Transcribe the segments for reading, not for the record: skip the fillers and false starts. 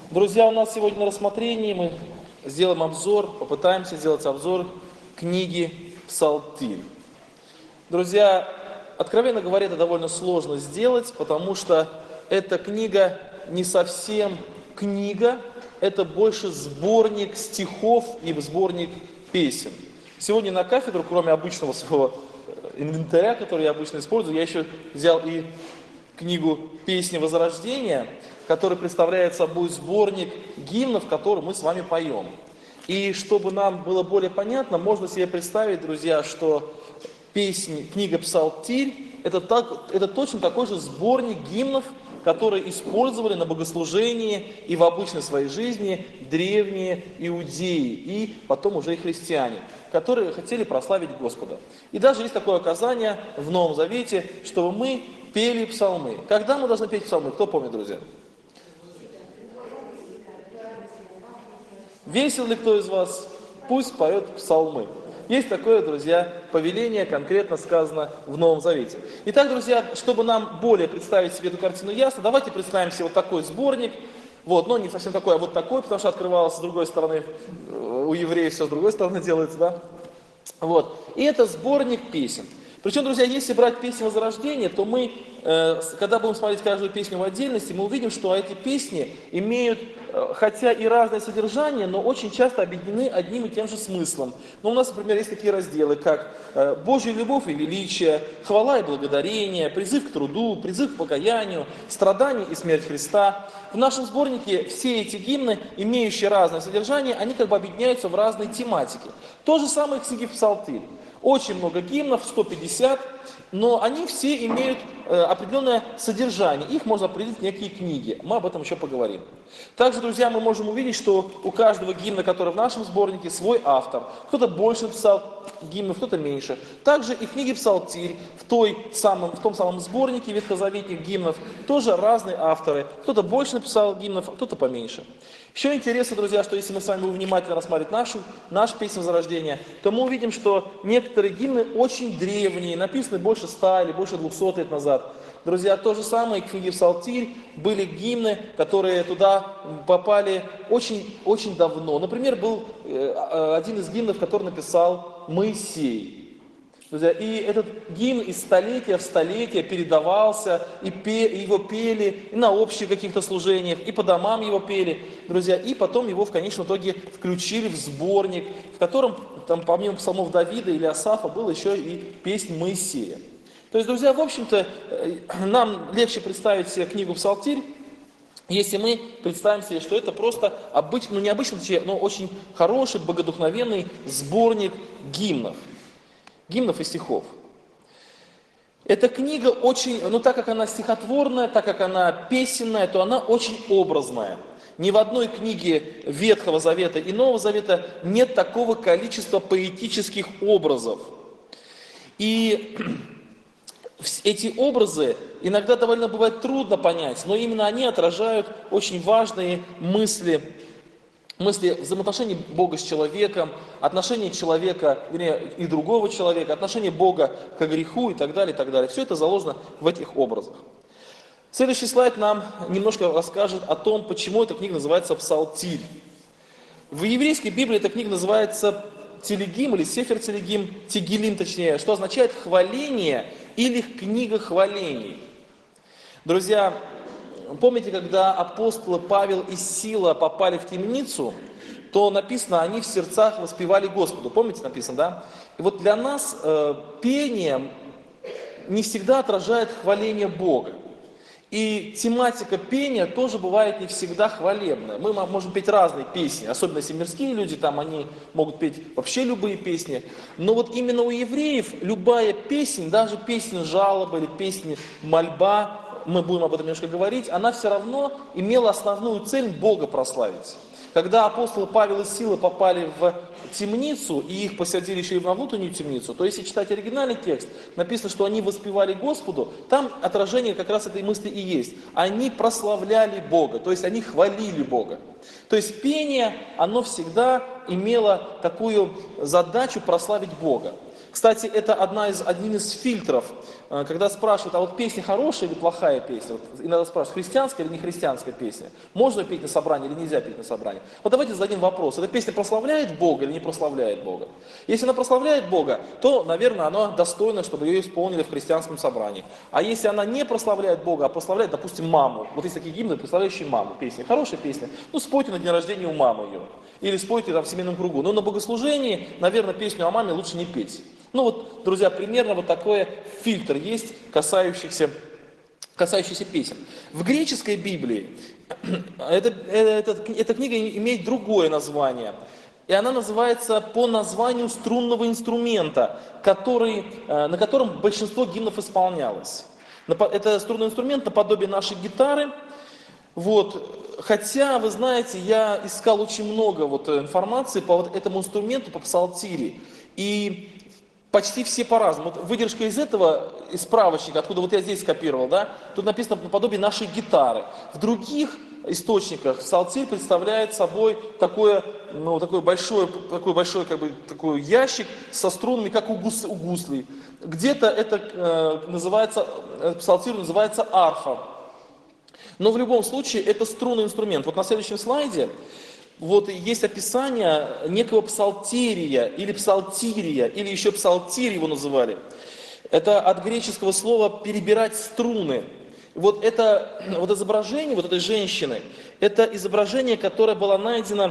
Друзья, у нас сегодня на рассмотрении мы сделаем обзор, попытаемся сделать обзор книги Псалтирь. Друзья, откровенно говоря, это довольно сложно сделать, потому что эта книга не совсем книга, это больше сборник стихов и сборник песен. Сегодня на кафедру, кроме обычного своего инвентаря, который я обычно использую, я еще взял и книгу «Песни Возрождения», который представляет собой сборник гимнов, которые мы с вами поем. И чтобы нам было более понятно, можно себе представить, друзья, что книга Псалтирь это точно такой же сборник гимнов, которые использовали на богослужении и в обычной своей жизни древние иудеи и потом уже и христиане, которые хотели прославить Господа. И даже есть такое указание в Новом Завете, чтобы мы пели псалмы. Когда мы должны петь псалмы? Кто помнит, друзья? Весел ли кто из вас? Пусть поет псалмы. Есть такое, друзья, повеление, конкретно сказано в Новом Завете. Итак, друзья, чтобы нам более представить себе эту картину ясно, давайте представим себе вот такой сборник. Но не совсем такой, а вот такой, потому что открывалось с другой стороны. У евреев все с другой стороны делается, да? И это сборник песен. Причем, друзья, если брать песни Возрождения, то мы, когда будем смотреть каждую песню в отдельности, мы увидим, что эти песни имеют, хотя и разное содержание, но очень часто объединены одним и тем же смыслом. У нас, например, есть такие разделы, как «Божья любовь и величие», «Хвала и благодарение», «Призыв к труду», «Призыв к покаянию», «Страдание и смерть Христа». В нашем сборнике все эти гимны, имеющие разное содержание, они как бы объединяются в разные тематики. То же самое в книге Псалтирь. Очень много гимнов, 150, но они все имеют определенное содержание. Их можно определить в некие книги. Мы об этом еще поговорим. Также, друзья, мы можем увидеть, что у каждого гимна, который в нашем сборнике, свой автор. Кто-то больше написал гимнов, кто-то меньше. Также и в книге Псалтирь, в том самом сборнике ветхозаветных гимнов, тоже разные авторы. Кто-то больше написал гимнов, а кто-то поменьше. Еще интересно, друзья, что если мы с вами будем внимательно рассматривать нашу песню Возрождения, то мы увидим, что некоторые гимны очень древние, написаны больше 100 или больше 200 лет назад. Друзья, то же самое в книге Псалтирь были гимны, которые туда попали очень, очень давно. Например, был один из гимнов, который написал Моисей. Друзья, и этот гимн из столетия в столетие передавался, и его пели и на общих каких-то служениях, и по домам его пели, друзья, и потом его в конечном итоге включили в сборник, в котором, помимо псалмов Давида или Асафа, была еще и песнь Моисея. То есть, друзья, в общем-то, нам легче представить себе книгу Псалтирь, если мы представим себе, что это просто обычный, необычный, но очень хороший, богодухновенный сборник гимнов и стихов. Эта книга очень, так как она стихотворная, так как она песенная, то она очень образная. Ни в одной книге Ветхого Завета и Нового Завета нет такого количества поэтических образов. И эти образы иногда довольно бывает трудно понять, но именно они отражают очень важные мысли взаимоотношений Бога с человеком, отношения человека и другого человека, отношения Бога к греху и так далее, и так далее. Все это заложено в этих образах. Следующий слайд нам немножко расскажет о том, почему эта книга называется Псалтирь. В еврейской Библии эта книга называется Телегим или Сефер Телегим, Тегилим точнее, что означает хваление или книга хвалений. Друзья, помните, когда апостолы Павел и Сила попали в темницу, то написано, они в сердцах воспевали Господу. Помните, написано, да? И вот для нас пение не всегда отражает хваление Бога. И тематика пения тоже бывает не всегда хвалебная. Мы можем петь разные песни, особенно если мирские люди, они могут петь вообще любые песни. Но вот именно у евреев любая песня, даже песня жалобы или песня мольба, мы будем об этом немножко говорить, она все равно имела основную цель Бога прославить. Когда апостолы Павел и Сила попали в темницу, и их посадили еще и в внутреннюю темницу, то если читать оригинальный текст, написано, что они воспевали Господу, там отражение как раз этой мысли и есть. Они прославляли Бога, то есть они хвалили Бога. То есть пение, оно всегда имело такую задачу прославить Бога. Кстати, это один из фильтров когда спрашивают, а вот песня хорошая или плохая песня? Вот иногда спрашивают, христианская или не христианская песня? Можно петь на собрании или нельзя петь на собрании? Вот давайте зададим вопрос. Эта песня прославляет Бога или не прославляет Бога? Если она прославляет Бога, то, наверное, она достойна, чтобы ее исполнили в христианском собрании. А если она не прославляет Бога, а прославляет, допустим, маму. Вот есть такие гимны, прославляющие маму. Песня хорошая песня. Ну, спойте на день рождения у мамы ее. Или спойте там в семейном кругу. Но на богослужении, наверное, песню о маме лучше не петь. Ну вот, друзья, примерно вот такой фильтр есть, касающийся песен. В греческой Библии эта книга имеет другое название. И она называется по названию струнного инструмента, на котором большинство гимнов исполнялось. Это струнный инструмент наподобие нашей гитары. Вот. Хотя, вы знаете, я искал очень много информации по этому инструменту, по псалтире. И почти все по-разному. Вот выдержка из справочника, откуда я здесь скопировал, да, тут написано наподобие нашей гитары. В других источниках псалтирь представляет собой такой большой такой ящик со струнами, как у гуслей. Где-то псалтирь называется арфа. Но в любом случае это струнный инструмент. Вот на следующем слайде есть описание некого псалтерия, или псалтирия, или еще псалтирь его называли. Это от греческого слова «перебирать струны». Это изображение этой женщины, это изображение, которое было найдено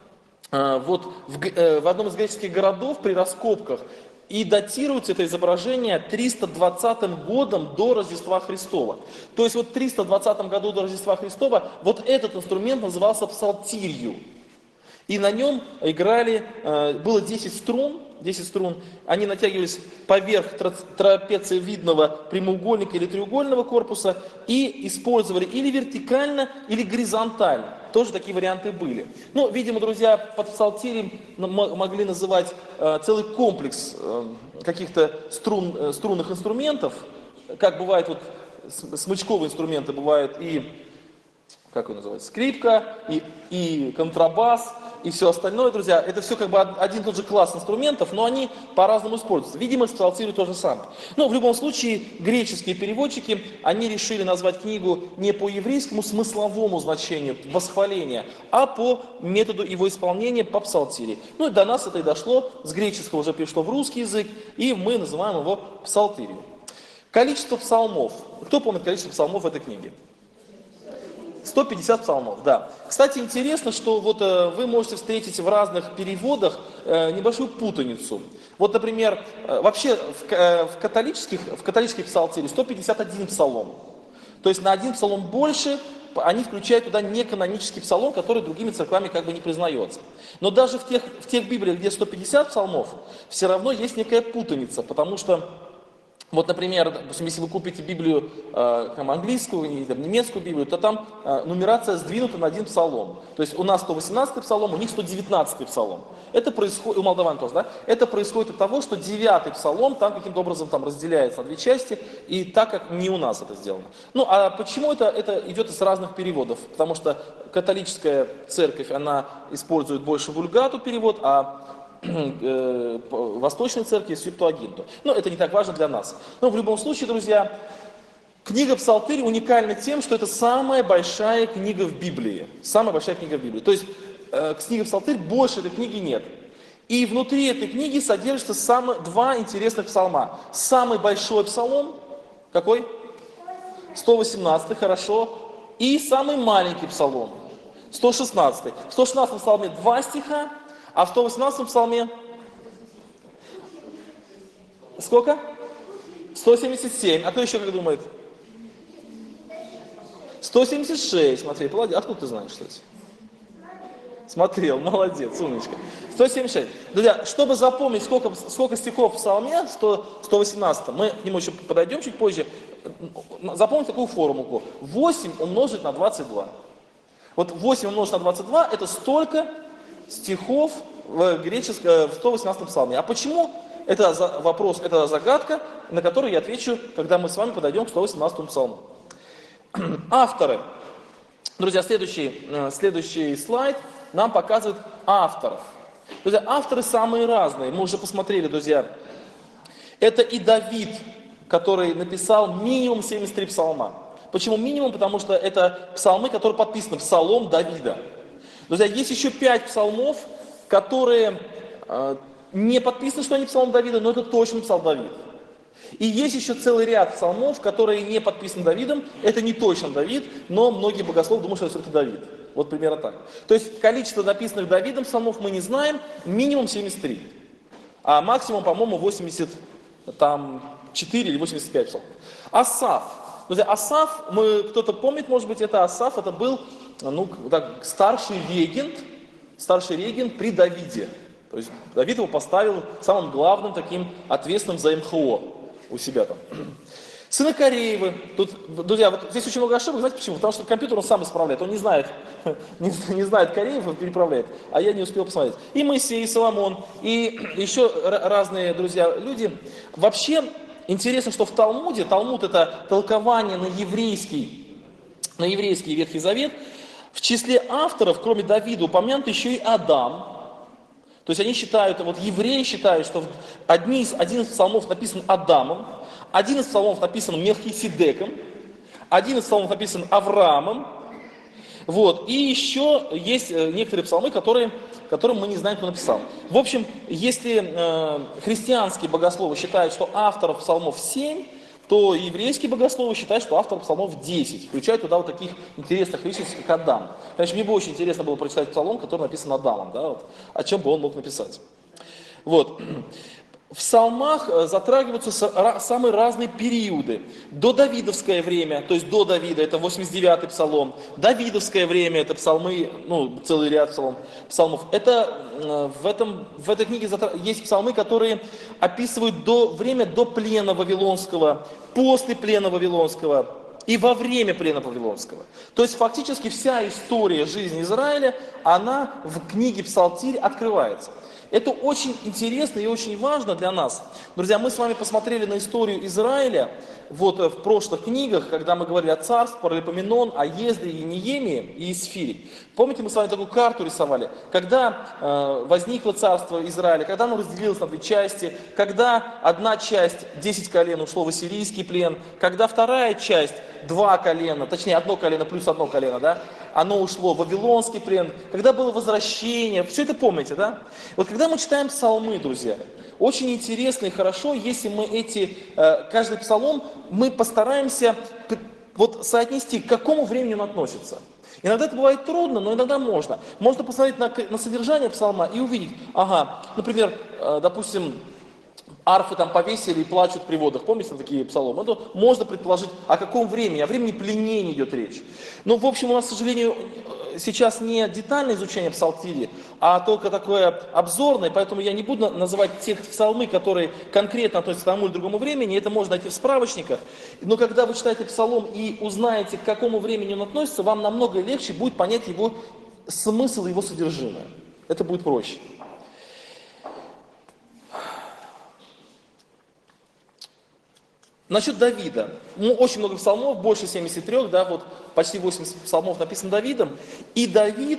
в одном из греческих городов при раскопках. И датируется это изображение 320 годом до Рождества Христова. То есть в 320 году до Рождества Христова этот инструмент назывался псалтирью. И на нем было 10 струн, они натягивались поверх трапециевидного прямоугольника или треугольного корпуса и использовали или вертикально, или горизонтально. Тоже такие варианты были. Ну, видимо, друзья, под псалтирем могли называть целый комплекс каких-то струнных инструментов, как бывает смычковые инструменты, бывают как он называется, скрипка, и контрабас, и все остальное, друзья, это все один и тот же класс инструментов, но они по-разному используются. Видимо, с псалтирью то же самое. Но в любом случае, греческие переводчики, они решили назвать книгу не по еврейскому смысловому значению восхваления, а по методу его исполнения по псалтире. Ну и до нас это и дошло, с греческого уже пришло в русский язык, и мы называем его псалтирью. Количество псалмов. Кто помнит количество псалмов в этой книге? 150 псалмов, да. Кстати, интересно, что вы можете встретить в разных переводах небольшую путаницу. Например, вообще в католических псалтире 151 псалом. То есть на один псалом больше, они включают туда неканонический псалом, который другими церквами не признается. Но даже в тех Библиях, где 150 псалмов, все равно есть некая путаница, потому что например, допустим, если вы купите Библию английскую или немецкую Библию, то там нумерация сдвинута на один псалом. То есть у нас 118-й псалом, у них 119-й псалом. Это происходит, у молдаван тоже, да? Это происходит от того, что 9-й псалом там каким-то образом разделяется на две части, и так как не у нас это сделано. Ну, а почему это идет из разных переводов? Потому что католическая церковь, она использует больше вульгату перевод, а Восточной церкви Септуагинту. Но это не так важно для нас. Но в любом случае, друзья, книга Псалтырь уникальна тем, что это самая большая книга в Библии. Самая большая книга в Библии. То есть книга Псалтырь больше этой книги нет. И внутри этой книги содержатся два интересных псалма. Самый большой псалом, какой? 118, хорошо. И самый маленький псалом, 116. В 116 псалме 2 стиха, а в 118 псалме сколько? 177. А кто еще как думает? 176. Матвей, молодец. Откуда ты знаешь, кстати? Смотрел, молодец, умничка. 176. Друзья, чтобы запомнить, сколько стихов в псалме, 118, мы к нему еще подойдем чуть позже, запомните такую формулу. 8 умножить на 22. 8 умножить на 22 это столько стихов в 118 псалме. А почему? Это вопрос, это загадка, на которую я отвечу, когда мы с вами подойдем к 118 псалму. Авторы. Друзья, следующий слайд нам показывает авторов. Друзья, авторы самые разные. Мы уже посмотрели, друзья. Это и Давид, который написал минимум 73 псалма. Почему минимум? Потому что это псалмы, которые подписаны Псалом Давида. Друзья, есть еще 5 псалмов, которые не подписано, что они псалом Давида, но это точно псалм Давид. И есть еще целый ряд псалмов, которые не подписаны Давидом. Это не точно Давид, но многие богословы думают, что это Давид. Вот примерно так. То есть количество написанных Давидом псалмов мы не знаем, минимум 73. А максимум, по-моему, 84 или 85 псалмов. Асаф. Друзья, Асаф, кто-то помнит, может быть, это Асаф, это был старший регент при Давиде. То есть Давид его поставил самым главным таким ответственным за МХО у себя там. Сыны Кореевы. Тут, друзья, вот здесь очень много ошибок. Знаете почему? Потому что компьютер он сам исправляет. Он не знает, не знает Кореев, он переправляет. А я не успел посмотреть. И Моисей, и Соломон, и еще разные, друзья, люди. Вообще интересно, что в Талмуде, Талмуд это толкование на еврейский Ветхий Завет, в числе авторов, кроме Давида, упомянут еще и Адам. То есть они считают, вот евреи считают, что один из псалмов написан Адамом, один из псалмов написан Мелхиседеком, один из псалмов написан Авраамом, вот, и еще есть некоторые псалмы, которым мы не знаем, кто написал. В общем, если христианские богословы считают, что авторов псалмов 7, то еврейские богословы считают, что авторов псалмов 10, включая туда вот таких интересных личностей, как Адам. Конечно, мне бы очень интересно было прочитать псалом, который написан Адамом, да, вот, о чем бы он мог написать. Вот. В псалмах затрагиваются самые разные периоды. Додавидовское время, то есть до Давида, это 89-й псалом. Давидовское время, это псалмы, целый ряд псалмов. Это в этой книге есть псалмы, которые описывают время до плена Вавилонского, после плена Вавилонского и во время плена Вавилонского. То есть фактически вся история жизни Израиля, она в книге Псалтирь открывается. Это очень интересно и очень важно для нас. Друзья, мы с вами посмотрели на историю Израиля вот в прошлых книгах, когда мы говорили о царстве, Паралипоменон, о Ездре, и Неемии и Исфире. Помните, мы с вами такую карту рисовали? Когда возникло царство Израиля, когда оно разделилось на 2 части, когда одна часть, 10 колен, ушло в ассирийский плен, когда вторая часть, 2 колена, точнее 1 колено плюс 1 колено, да, оно ушло в Вавилонский плен, когда было возвращение, все это помните, да? Вот когда мы читаем псалмы, друзья, очень интересно и хорошо, если мы каждый псалом, мы постараемся вот соотнести, к какому времени он относится. Иногда это бывает трудно, но иногда можно. Можно посмотреть на содержание псалма и увидеть, например, допустим, арфы там повесили и плачут при водах. Помните такие псалмы? Это можно предположить, о каком времени, о времени пленения идет речь. Но, в общем, у нас, к сожалению, сейчас не детальное изучение псалтири, а только такое обзорное, поэтому я не буду называть те псалмы, которые конкретно относятся к тому или другому времени, это можно найти в справочниках. Но когда вы читаете псалом и узнаете, к какому времени он относится, вам намного легче будет понять его смысл, его содержимое. Это будет проще. Насчет Давида. Очень много псалмов, больше 73, да, вот почти 80 псалмов написано Давидом. И Давид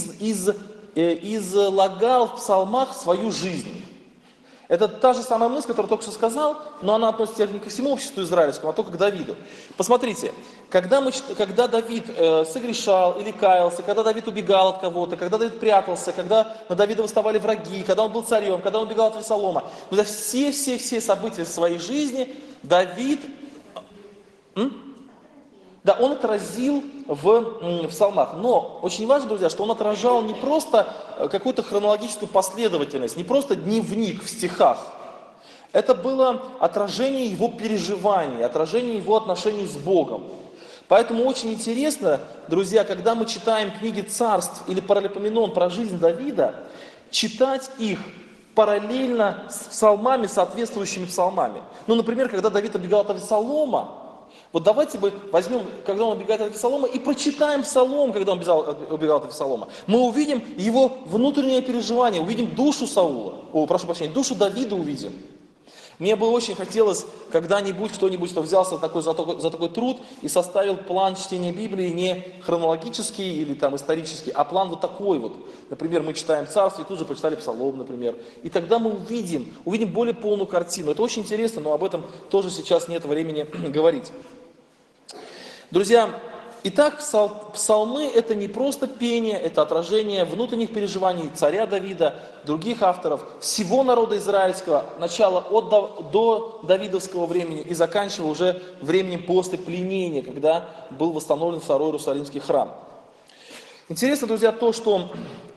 излагал в псалмах свою жизнь. Это та же самая мысль, которую я только что сказал, но она относится не ко всему обществу израильскому, а только к Давиду. Посмотрите, когда Давид согрешал или каялся, когда Давид убегал от кого-то, когда Давид прятался, когда на Давида выставали враги, когда он был царем, когда он убегал от Авесолома, все события своей жизни Давид, он отразил в псалмах. Но очень важно, друзья, что он отражал не просто какую-то хронологическую последовательность, не просто дневник в стихах. Это было отражение его переживаний, отражение его отношений с Богом. Поэтому очень интересно, друзья, когда мы читаем книги царств или Паралипоменон про жизнь Давида, читать их параллельно с псалмами, соответствующими псалмами. Например, когда Давид убегал от Авесолома, вот давайте возьмем, когда он убегает от Авесолома, и прочитаем псалом, когда он убегал от Авесолома. Мы увидим его внутреннее переживание, увидим душу душу Давида увидим. Мне бы очень хотелось когда-нибудь кто-нибудь, кто взялся за такой труд и составил план чтения Библии не хронологический или там исторический, а план вот такой вот. Например, мы читаем Царство и тут же прочитали Псалом, например. И тогда мы увидим более полную картину. Это очень интересно, но об этом тоже сейчас нет времени говорить. Друзья, итак, псалмы – это не просто пение, это отражение внутренних переживаний царя Давида, других авторов, всего народа израильского, начала до давидовского времени и заканчивая уже временем после пленения, когда был восстановлен второй Иерусалимский храм. Интересно, друзья, то, что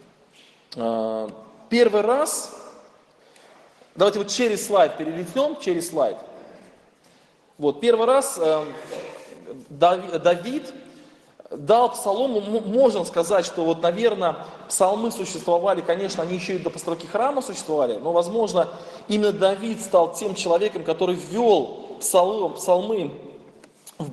первый раз, давайте вот через слайд перелетнем, через слайд. Вот, первый раз Давид дал псалому, можно сказать, что вот, наверное, псалмы существовали, конечно, они еще и до постройки храма существовали, но, возможно, именно Давид стал тем человеком, который ввел псалмы в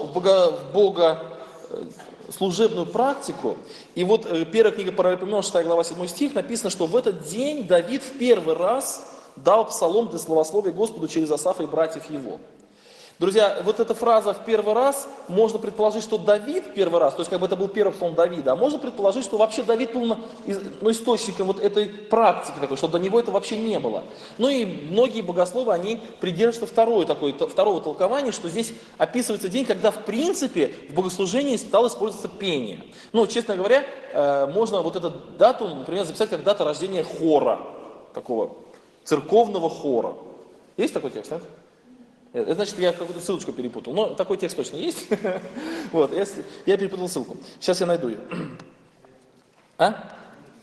богослужебную практику. И вот первая книга Паралипоменон, 6 глава, 7 стих, написано, что в этот день Давид в первый раз дал псалом для славословия Господу через Асафа и братьев его. Друзья, вот эта фраза «в первый раз», можно предположить, что Давид первый раз, то есть как бы это был первый псалом Давида, а можно предположить, что вообще Давид был источником вот этой практики такой, что до него это вообще не было. Ну и многие богословы, они придерживаются второго толкования, что здесь описывается день, когда в принципе в богослужении стало использоваться пение. Ну, честно говоря, можно вот эту дату, например, записать как дата рождения хора, такого церковного хора. Есть такой текст, нет? Это значит, я какую-то ссылочку перепутал. Но такой текст точно есть. Вот, я перепутал ссылку. Сейчас я найду ее. А?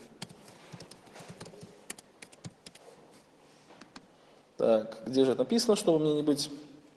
Так, где же это написано, чтобы мне не быть?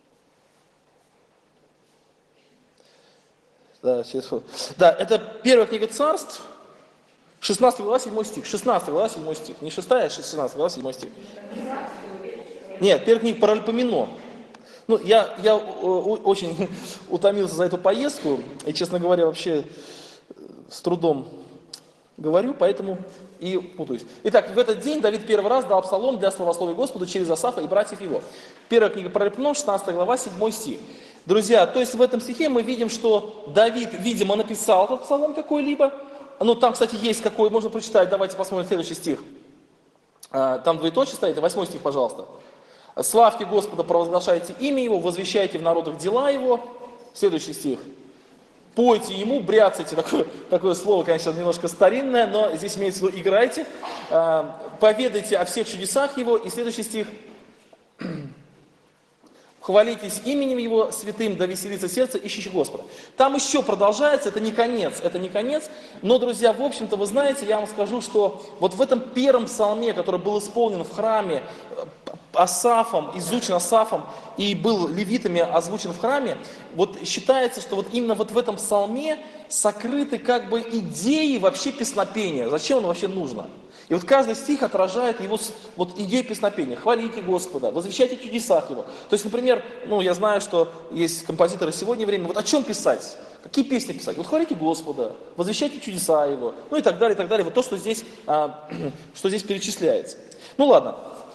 Да, это первая книга Царств, 16 глава, 7 стих. 16 глава, 7 стих. Не 6, а 16 глава, 7 стих. Нет, первая книга Паралипоменон. Ну, я очень утомился за эту поездку, и, честно говоря, вообще с трудом говорю, поэтому и путаюсь. Итак, в этот день Давид первый раз дал псалом для славословия Господу через Асафа и братьев его. Первая книга Паралипоменон, 16 глава, 7 стих. Друзья, то есть в этом стихе мы видим, что Давид, видимо, написал этот псалом какой-либо. Ну, там, кстати, есть какой, можно прочитать, давайте посмотрим следующий стих. Там двоеточие стоит, 8 стих, пожалуйста. «Славьте Господа, провозглашайте имя Его, возвещайте в народах дела Его». Следующий стих. «Пойте Ему, бряцайте». Такое слово, конечно, немножко старинное, но здесь имеется в виду «играйте». «Поведайте о всех чудесах Его». И следующий стих. «Хвалитесь именем Его святым, да веселится сердце ищущих Господа». Там еще продолжается, это не конец. Но, друзья, в общем-то, вы знаете, я вам скажу, что вот в этом первом псалме, который был исполнен в храме Асафом, изучен Асафом и был левитами озвучен в храме, вот считается, что вот именно вот в этом псалме сокрыты как бы идеи вообще песнопения. Зачем оно вообще нужно? И вот каждый стих отражает его вот идею песнопения. «Хвалите Господа, возвещайте в чудесах Его». То есть, например, я знаю, что есть композиторы сегодня время, вот о чем писать? Какие песни писать? Вот хвалите Господа, возвещайте чудеса Его, ну и так далее, и так далее. Вот то, что здесь перечисляется. Ну ладно.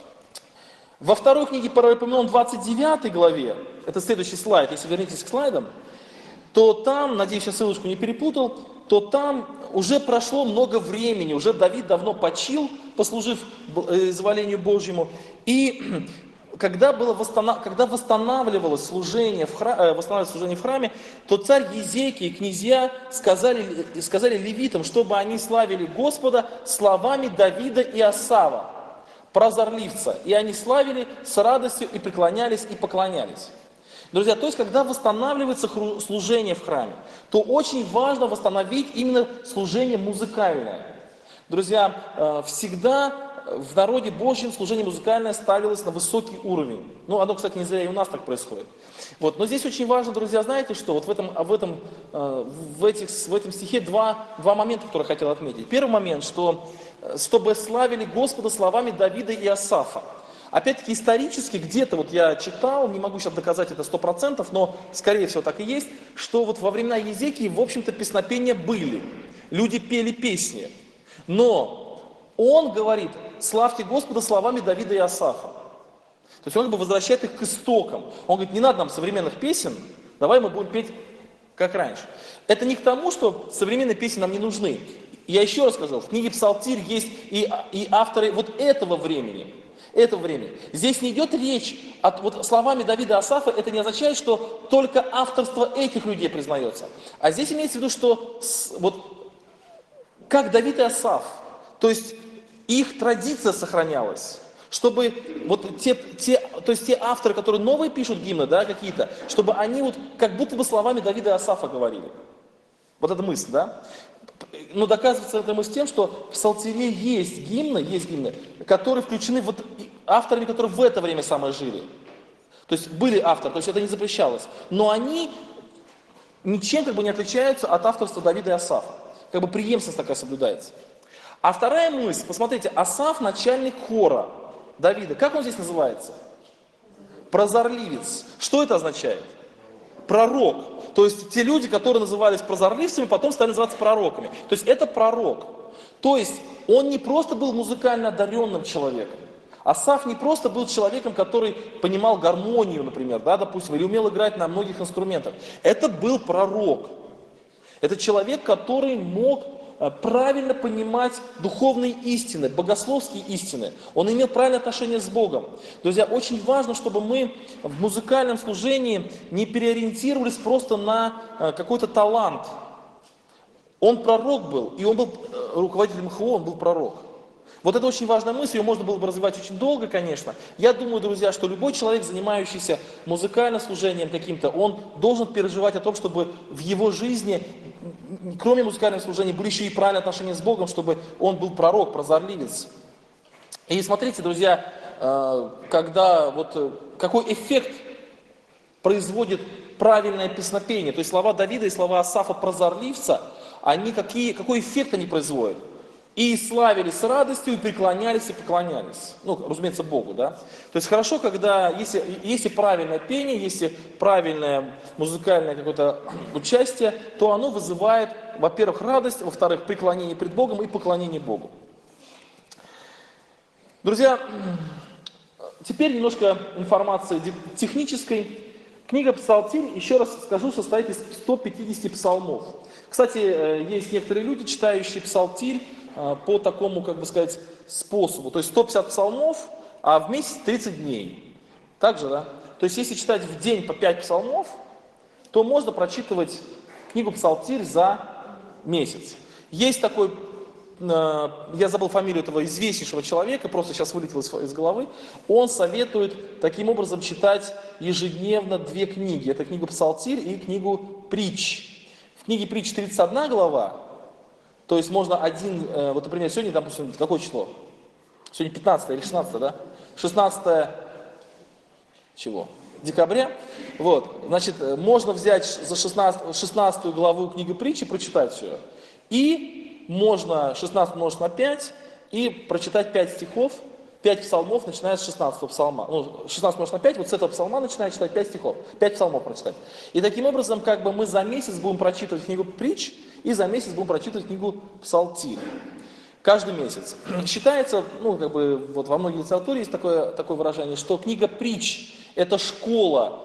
Во второй книге Паралипоменон, 29 главе, это следующий слайд, если вернетесь к слайдам, то там, надеюсь, я ссылочку не перепутал, то там уже прошло много времени, уже Давид давно почил, послужив изволению Божьему. И когда восстанавливалось служение в храме, то царь Езекия и князья сказали левитам, чтобы они славили Господа словами Давида и Асава, прозорливца. И они славили с радостью и преклонялись и поклонялись. Друзья, то есть, когда восстанавливается служение в храме, то очень важно восстановить именно служение музыкальное. Друзья, всегда в народе Божьем служение музыкальное ставилось на высокий уровень. Ну, оно, кстати, не зря и у нас так происходит. Вот. Но здесь очень важно, друзья, знаете что? Вот в этом стихе два момента, которые я хотел отметить. Первый момент, чтобы славили Господа словами Давида и Асафа. Опять-таки исторически где-то, вот я читал, не могу сейчас доказать это 100%, но скорее всего так и есть, что вот во времена Езекии, в общем-то, песнопения были. Люди пели песни. Но он говорит, славьте Господа словами Давида и Асафа. То есть он как бы возвращает их к истокам. Он говорит, не надо нам современных песен, давай мы будем петь как раньше. Это не к тому, что современные песни нам не нужны. Я еще раз сказал, в книге Псалтирь есть и авторы вот этого времени. Здесь не идет речь, вот словами Давида и Асафа, это не означает, что только авторство этих людей признается. А здесь имеется в виду, что вот как Давид и Асаф, то есть их традиция сохранялась. Чтобы вот те авторы, которые новые пишут гимны, да, какие-то, чтобы они вот как будто бы словами Давида и Асафа говорили. Вот эта мысль, да? Но доказывается эта мысль тем, что в Псалтире есть гимны, которые включены вот авторами, которые в это время самые жили. То есть были авторы, то есть это не запрещалось. Но они ничем как бы не отличаются от авторства Давида и Асафа. Как бы преемственность такая соблюдается. А вторая мысль, посмотрите, Асаф начальник хора Давида. Как он здесь называется? Прозорливец. Что это означает? Пророк. То есть те люди, которые назывались прозорливцами, потом стали называться пророками. То есть это пророк. То есть он не просто был музыкально одаренным человеком. Асаф не просто был человеком, который понимал гармонию, например, да, допустим, или умел играть на многих инструментах. Это был пророк. Это человек, который мог правильно понимать духовные истины, богословские истины. Он имел правильное отношение с Богом. Друзья, очень важно, чтобы мы в музыкальном служении не переориентировались просто на какой-то талант. Он пророк был, и он был руководителем ХО, он был пророк. Вот это очень важная мысль, ее можно было бы развивать очень долго, конечно. Я думаю, друзья, что любой человек, занимающийся музыкальным служением каким-то, он должен переживать о том, чтобы в его жизни, кроме музыкального служения, были еще и правильные отношения с Богом, чтобы он был пророк, прозорливец. И смотрите, друзья, какой эффект производит правильное песнопение, то есть слова Давида и слова Асафа прозорливца, какой эффект они производят? И славились с радостью, и преклонялись, и поклонялись. Ну, разумеется, Богу, да. То есть хорошо, когда, если правильное пение, если правильное музыкальное какое-то участие, то оно вызывает, во-первых, радость, во-вторых, преклонение пред Богом и поклонение Богу. Друзья, теперь немножко информации технической. Книга Псалтирь, еще раз скажу, состоит из 150 псалмов. Кстати, есть некоторые люди, читающие Псалтирь по такому, как бы сказать, способу. То есть 150 псалмов, а в месяц 30 дней. Так же, да? То есть если читать в день по 5 псалмов, то можно прочитывать книгу Псалтирь за месяц. Есть такой, я забыл фамилию этого известнейшего человека, просто сейчас вылетел из головы, он советует таким образом читать ежедневно 2 книги. Это книга Псалтирь и книгу Притч. В книге Притч 31 глава, то есть можно вот, например, сегодня, допустим, какое число? Сегодня 15 или 16, да? 16 чего? Декабря. Вот, значит, можно взять за 16 главу книги Притчи, прочитать все. И можно 16 умножить на 5 и прочитать 5 стихов, 5 псалмов, начиная с 16 псалма. Ну, 16 умножить на 5, вот с этого псалма начиная читать 5 стихов, 5 псалмов прочитать. И таким образом, как бы мы за месяц будем прочитывать книгу Притч, и за месяц будем прочитывать книгу Псалтирь. Каждый месяц. Считается, ну, как бы, вот во многой литературе есть такое выражение, что книга Притч – это школа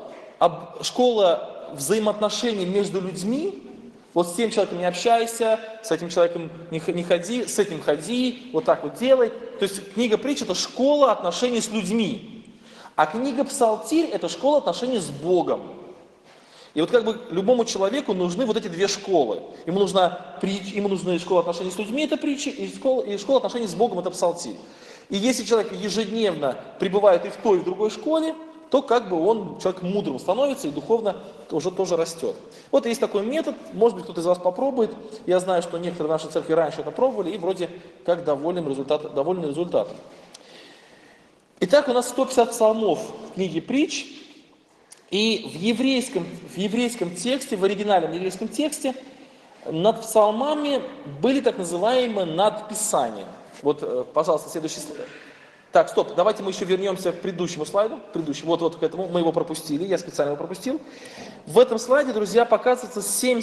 взаимоотношений между людьми. Вот с тем человеком не общайся, с этим человеком не ходи, с этим ходи, вот так вот делай. То есть книга Притч – это школа отношений с людьми. А книга Псалтирь – это школа отношений с Богом. И вот как бы любому человеку нужны вот эти 2 школы. Ему нужны школа отношений с людьми, это Притчи, и школа отношений с Богом, это Псалтирь. И если человек ежедневно пребывает и в той, и в другой школе, то как бы он человек мудрым становится и духовно уже тоже растет. Вот есть такой метод, может быть, кто-то из вас попробует. Я знаю, что некоторые в нашей церкви раньше это пробовали и вроде как довольны результатом. Итак, у нас 150 псалмов в книге Притч. И в еврейском тексте, в оригинальном еврейском тексте, над псалмами были так называемые надписания. Вот, пожалуйста, следующий слайд. Так, стоп, давайте мы еще вернемся к предыдущему слайду. Вот к этому, мы его пропустили, я специально его пропустил. В этом слайде, друзья, показывается 7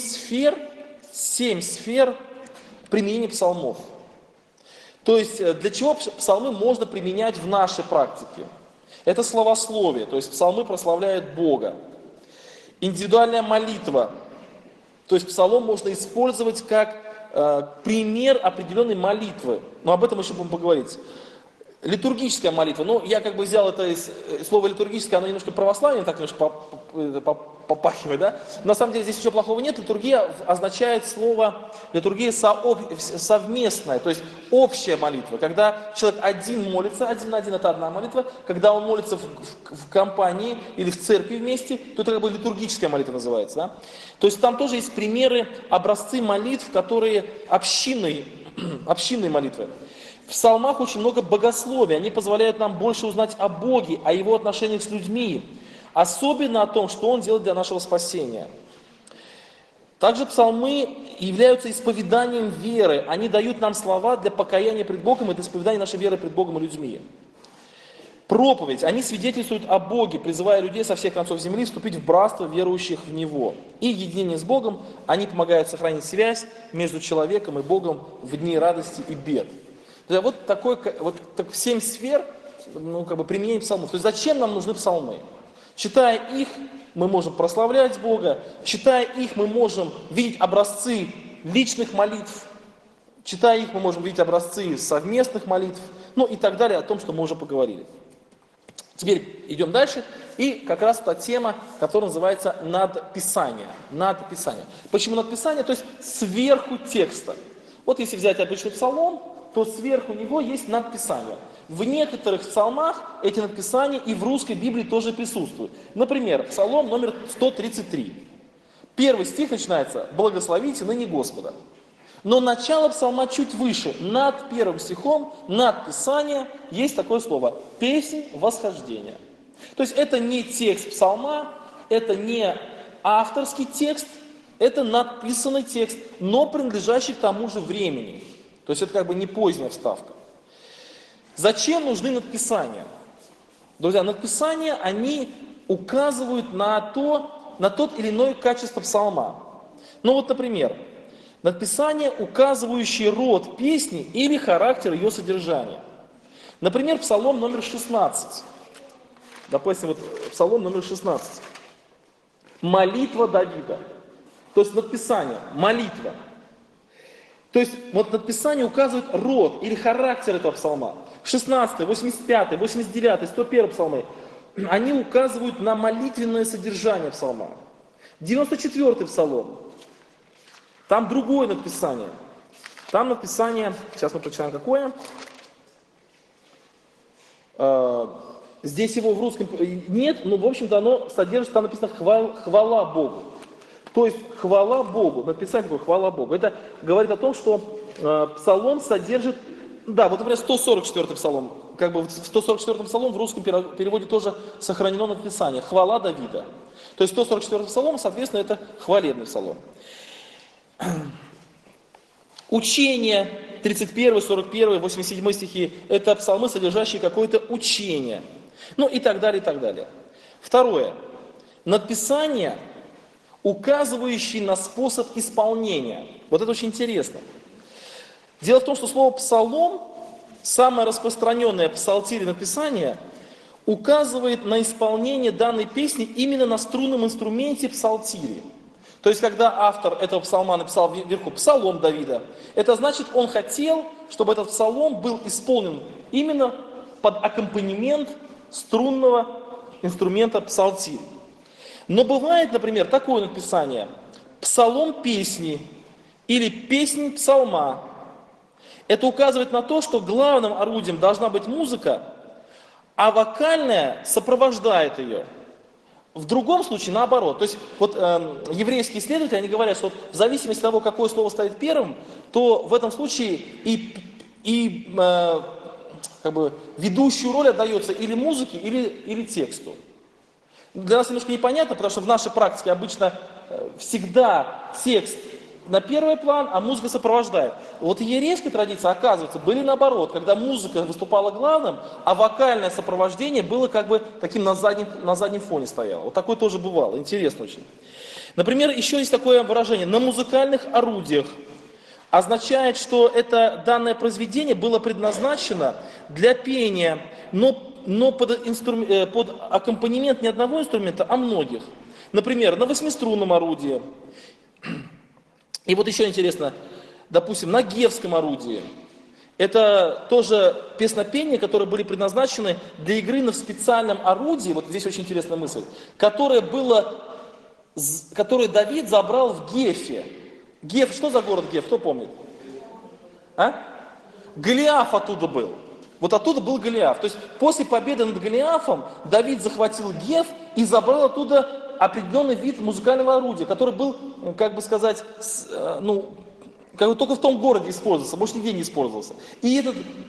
сфер применения псалмов. То есть, для чего псалмы можно применять в нашей практике. Это словословие, то есть псалмы прославляют Бога. Индивидуальная молитва, то есть псалом можно использовать как пример определенной молитвы. Но об этом еще будем поговорить. Литургическая молитва. Ну, я как бы взял это из слова литургическое, оно немножко православие, так немножко попахивает, да? На самом деле здесь ничего плохого нет. Литургия означает слово, литургия совместная, то есть общая молитва. Когда человек один молится, один на один, это одна молитва. Когда он молится в компании или в церкви вместе, то это как бы литургическая молитва называется, да? То есть там тоже есть примеры, образцы молитв, которые общинные молитвы. В псалмах очень много богословия, они позволяют нам больше узнать о Боге, о Его отношениях с людьми, особенно о том, что Он делает для нашего спасения. Также псалмы являются исповеданием веры, они дают нам слова для покаяния пред Богом, это исповедание нашей веры пред Богом и людьми. Проповедь, они свидетельствуют о Боге, призывая людей со всех концов земли вступить в братство верующих в Него. И единение с Богом, они помогают сохранить связь между человеком и Богом в дни радости и бед. Вот такой, вот 7 сфер, ну, как бы применение псалмов. То есть зачем нам нужны псалмы? Читая их, мы можем прославлять Бога. Читая их, мы можем видеть образцы личных молитв. Читая их, мы можем видеть образцы совместных молитв. Ну и так далее, о том, что мы уже поговорили. Теперь идем дальше. И как раз та тема, которая называется надписание. Надписание. Почему надписание? То есть сверху текста. Вот если взять обычный псалом, то сверху него есть надписание. В некоторых псалмах эти надписания и в русской Библии тоже присутствуют. Например, псалом номер 133. Первый стих начинается «Благословите ныне Господа». Но начало псалма чуть выше. Над первым стихом, надписание, есть такое слово «песнь восхождения». То есть это не текст псалма, это не авторский текст, это надписанный текст, но принадлежащий к тому же времени. То есть это как бы не поздняя вставка. Зачем нужны надписания? Друзья, надписания, они указывают на тот или иное качество псалма. Ну вот, например, надписания, указывающие род песни или характер ее содержания. Например, псалом номер 16. Допустим, вот псалом номер 16. Молитва Давида. То есть надписание, молитва. То есть вот надписание указывает род или характер этого псалма. 16, 85, 89, 101 псалмы, они указывают на молитвенное содержание псалма. 94 псалом, там другое надписание. Там надписание, сейчас мы прочитаем какое. Здесь его в русском нет, но в общем-то оно содержит, там написано хвала Богу. То есть хвала Богу, написание такое хвала Богу. Это говорит о том, что псалом содержит, да, вот, например, 144 псалом, как бы в 144 псалом в русском переводе тоже сохранено написание хвала Давида. То есть 144 псалом, соответственно, это хвалебный псалом. Учение, 31, 41, 87 стихи, это псалмы, содержащие какое-то учение. Ну и так далее, и так далее. Второе. Надписание, указывающие на способ исполнения. Вот это очень интересно. Дело в том, что слово «псалом», самое распространенное псалтирь написание, указывает на исполнение данной песни именно на струнном инструменте псалтири. То есть, когда автор этого псалма написал вверху «Псалом Давида», это значит, он хотел, чтобы этот псалом был исполнен именно под аккомпанемент струнного инструмента псалтирь. Но бывает, например, такое написание «псалом песни» или «песнь псалма». Это указывает на то, что главным орудием должна быть музыка, а вокальная сопровождает ее. В другом случае наоборот. То есть вот еврейские исследователи, они говорят, что в зависимости от того, какое слово стоит первым, то в этом случае как бы ведущую роль отдается или музыке, или тексту. Для нас немножко непонятно, потому что в нашей практике обычно всегда текст на первый план, а музыка сопровождает. Вот в еврейской традиции, оказывается, были наоборот, когда музыка выступала главным, а вокальное сопровождение было как бы таким на заднем фоне стояло. Вот такое тоже бывало, интересно очень. Например, еще есть такое выражение «на музыкальных орудиях». Означает, что это данное произведение было предназначено для пения, но но под аккомпанемент не одного инструмента, а многих. Например, на восьмиструнном орудии. И вот еще интересно, допустим, на гевском орудии. Это тоже песнопения, которые были предназначены для игры на специальном орудии, вот здесь очень интересная мысль, которое Давид забрал в Гефе. Геф, что за город Геф, кто помнит? А? Голиаф оттуда был. Вот оттуда был Голиаф. То есть после победы над Голиафом Давид захватил Геф и забрал оттуда определенный вид музыкального орудия, который был, как бы сказать, как бы только в том городе использовался, больше нигде не использовался. И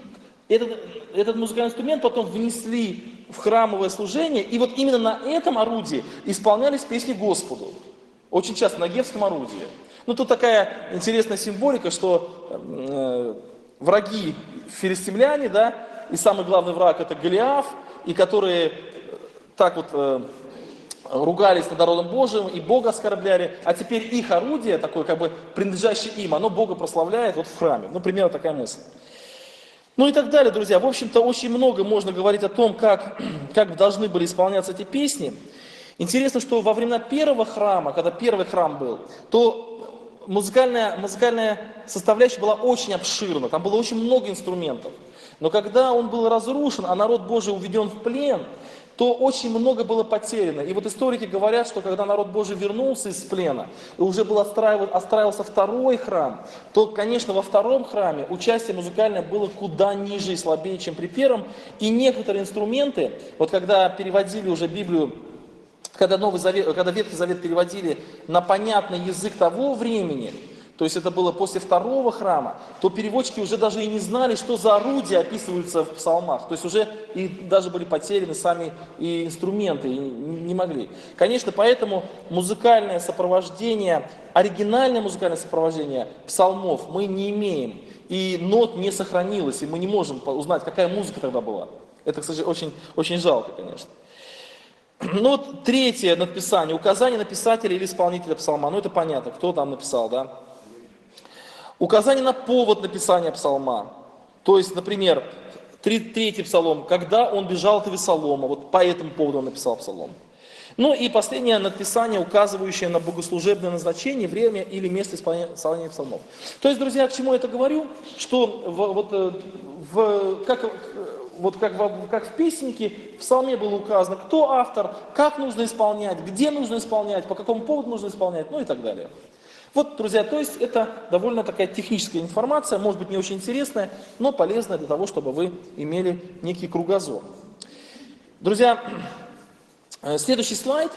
этот музыкальный инструмент потом внесли в храмовое служение, и вот именно на этом орудии исполнялись песни Господу. Очень часто на гевском орудии. Ну, тут такая интересная символика, что враги филистимляне, да, и самый главный враг это Голиаф, и которые так вот ругались над народом Божиим и Бога оскорбляли, а теперь их орудие, такое как бы принадлежащее им, оно Бога прославляет вот в храме. Ну, примерно такая мысль. Ну и так далее, друзья. В общем-то, очень много можно говорить о том, как должны были исполняться эти песни. Интересно, что во времена первого храма, когда первый храм был, то музыкальная составляющая была очень обширна, там было очень много инструментов. Но когда он был разрушен, а народ Божий уведен в плен, то очень много было потеряно. И вот историки говорят, что когда народ Божий вернулся из плена, и уже был отстраивался второй храм, то, конечно, во втором храме участие музыкальное было куда ниже и слабее, чем при первом. И некоторые инструменты, вот когда переводили уже Библию, когда Ветхий Завет переводили на понятный язык того времени, то есть это было после второго храма, то переводчики уже даже и не знали, что за орудия описываются в псалмах. То есть уже и даже были потеряны сами и инструменты, и не могли. Конечно, поэтому музыкальное сопровождение, оригинальное музыкальное сопровождение псалмов мы не имеем. И нот не сохранилось, и мы не можем узнать, какая музыка тогда была. Это, кстати, очень, очень жалко, конечно. Ну вот третье надписание, указание на писателя или исполнителя псалма. Ну это понятно, кто там написал, да? Указание на повод написания псалма. То есть, например, третий псалом, когда он бежал от Авесолома, вот по этому поводу он написал псалом. Ну и последнее надписание, указывающее на богослужебное назначение, время или место исполнения псалмов. То есть, друзья, к чему я это говорю? Что как в песеннике, в псалме было указано, кто автор, как нужно исполнять, где нужно исполнять, по какому поводу нужно исполнять, ну и так далее. Вот, друзья, то есть это довольно такая техническая информация, может быть не очень интересная, но полезная для того, чтобы вы имели некий кругозор. Друзья, следующий слайд.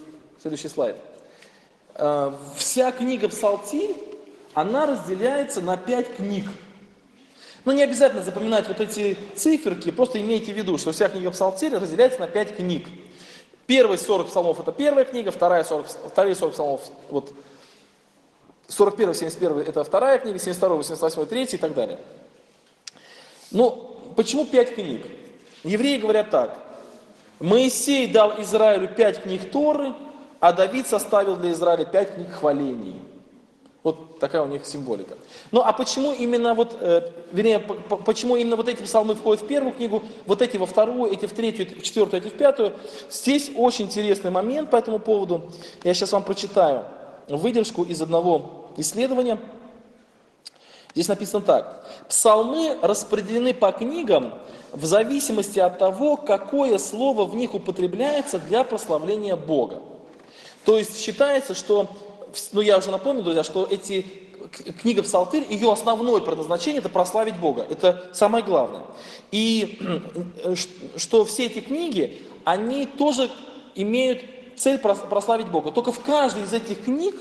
Вся книга Псалтирь, она разделяется на 5 книг. Но не обязательно запоминать вот эти циферки, просто имейте в виду, что вся книга Псалтирь разделяется на 5 книг. Первые 40 псалмов это первая книга, вторые 40 псалмов, вот 41, 71 это вторая книга, 72, 88, 3 и так далее. Ну, почему 5 книг? Евреи говорят так. Моисей дал Израилю 5 книг Торы, а Давид составил для Израиля 5 книг хвалений. Вот такая у них символика. Ну а почему именно почему именно вот эти псалмы входят в первую книгу, вот эти во вторую, эти в третью, эти в четвертую, эти в пятую? Здесь очень интересный момент по этому поводу. Я сейчас вам прочитаю выдержку из одного исследования. Здесь написано так. Псалмы распределены по книгам в зависимости от того, какое слово в них употребляется для прославления Бога. То есть считается, что, я уже напомню, друзья, что книга Псалтырь, ее основное предназначение это прославить Бога. Это самое главное. И что все эти книги, они тоже имеют цель прославить Бога. Только в каждой из этих книг,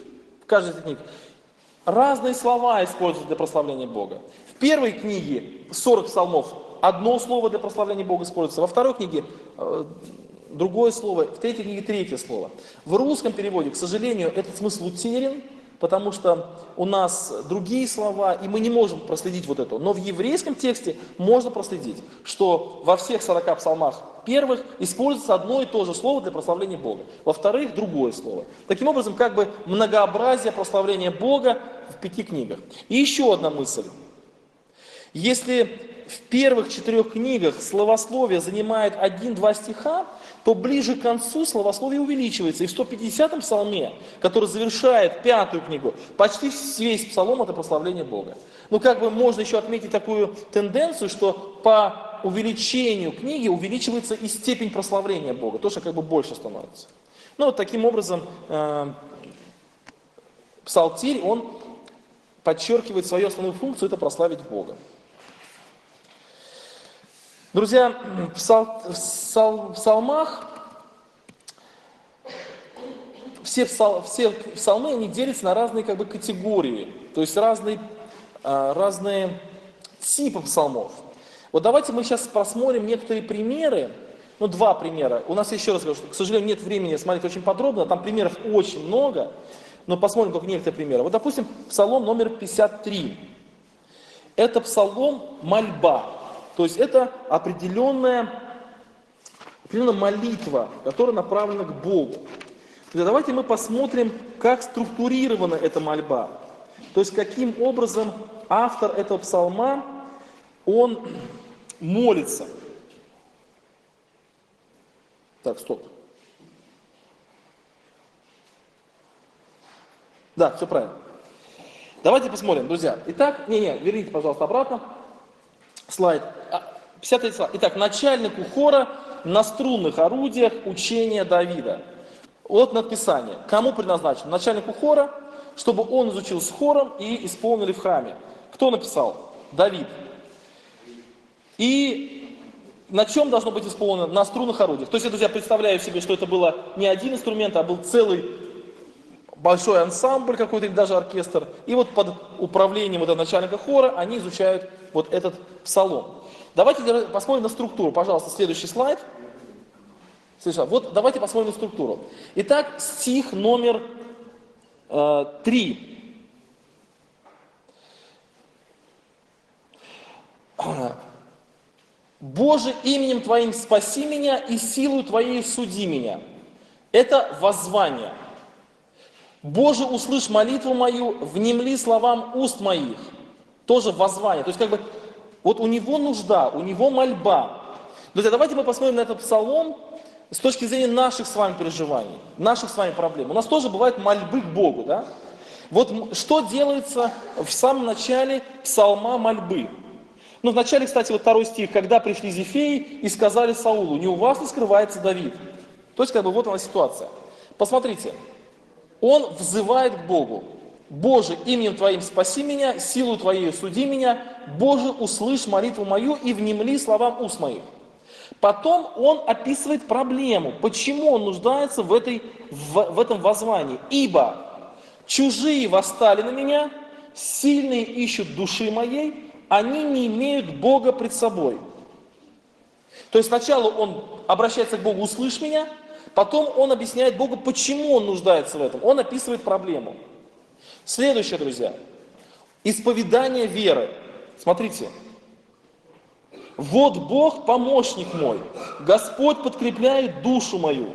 разные слова используются для прославления Бога. В первой книге 40 псалмов одно слово для прославления Бога используется, во второй книге другое слово, в третьей книге третье слово. В русском переводе, к сожалению, этот смысл утерян, потому что у нас другие слова, и мы не можем проследить вот это. Но в еврейском тексте можно проследить, что во всех 40 псалмах первых используется одно и то же слово для прославления Бога. Во-вторых, другое слово. Таким образом, как бы многообразие прославления Бога в 5 книгах. И еще одна мысль. Если в первых 4 книгах словословие занимает 1-2 стиха, то ближе к концу словословие увеличивается. И в 150-м псалме, который завершает 5-ю книгу, почти весь псалом это прославление Бога. Ну, как бы можно еще отметить такую тенденцию, что по увеличению книги увеличивается и степень прославления Бога, тоже как бы больше становится. Ну, вот таким образом псалтирь, он подчеркивает свою основную функцию, это прославить Бога. Друзья, в псалмах, все псалмы, они делятся на разные как бы категории, то есть разные типы псалмов. Вот давайте мы сейчас посмотрим некоторые примеры, ну 2 примера. У нас, еще раз говорю, что, к сожалению, нет времени смотреть очень подробно, там примеров очень много, но посмотрим только некоторые примеры. Вот, допустим, псалом номер 53. Это псалом мольба. То есть это определенная молитва, которая направлена к Богу. Давайте мы посмотрим, как структурирована эта мольба. То есть каким образом автор этого псалма, он молится. Так, стоп. Да, все правильно. Давайте посмотрим, друзья. Итак, верните, пожалуйста, обратно. Слайд. 53 слайд. Итак, начальнику хора на струнных орудиях учения Давида. Вот надписание. Кому предназначено? Начальнику хора, чтобы он изучил с хором и исполнили в храме. Кто написал? Давид. И на чем должно быть исполнено? На струнных орудиях. То есть, друзья, представляю себе, что это было не один инструмент, а был целый большой ансамбль какой-то, или даже оркестр. И вот под управлением этого начальника хора они изучают вот этот псалом. Давайте посмотрим на структуру. Пожалуйста, следующий слайд. Вот давайте посмотрим на структуру. Итак, стих номер 3. «Боже, именем Твоим спаси меня и силою Твоей суди меня». Это воззвание. «Боже, услышь молитву мою, внемли словам уст моих». Тоже воззвание. То есть как бы вот у него нужда, у него мольба. Друзья, давайте мы посмотрим на этот псалом с точки зрения наших с вами переживаний, наших с вами проблем. У нас тоже бывают мольбы к Богу, да? Вот что делается в самом начале псалма мольбы? Ну, в начале, кстати, вот 2 стих, когда пришли Зефеи и сказали Саулу, не у вас ли скрывается Давид? То есть, как бы, вот она ситуация. Посмотрите, он взывает к Богу. Боже, именем Твоим спаси меня, силу Твоей суди меня, Боже, услышь молитву мою и внемли словам уст моих. Потом он описывает проблему, почему он нуждается в этом воззвании. Ибо чужие восстали на меня, сильные ищут души моей, они не имеют Бога пред собой. То есть сначала он обращается к Богу, услышь меня, потом он объясняет Богу, почему он нуждается в этом. Он описывает проблему. Следующее, друзья. Исповедание веры. Смотрите. «Вот Бог помощник мой, Господь подкрепляет душу мою».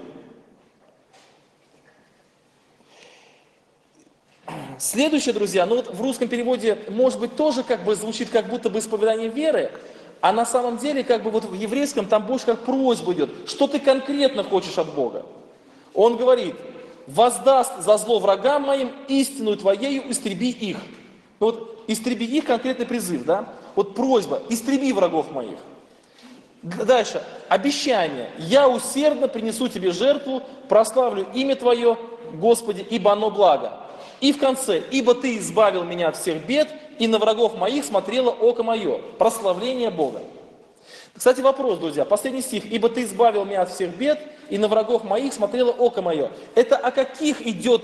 Следующее, друзья, ну вот в русском переводе, может быть, тоже как бы звучит как будто бы исповедание веры, а на самом деле, как бы вот в еврейском там больше как просьба идет, что ты конкретно хочешь от Бога. Он говорит, воздаст за зло врагам моим, истину Твоею истреби их. Ну вот истреби их, конкретный призыв, да? Вот просьба, истреби врагов моих. Дальше, обещание, я усердно принесу Тебе жертву, прославлю имя Твое, Господи, ибо оно благо. И в конце, ибо Ты избавил меня от всех бед, и на врагов моих смотрело око мое. Прославление Бога. Кстати, вопрос, друзья, последний стих. Ибо Ты избавил меня от всех бед, и на врагов моих смотрело око мое. Это о каких идет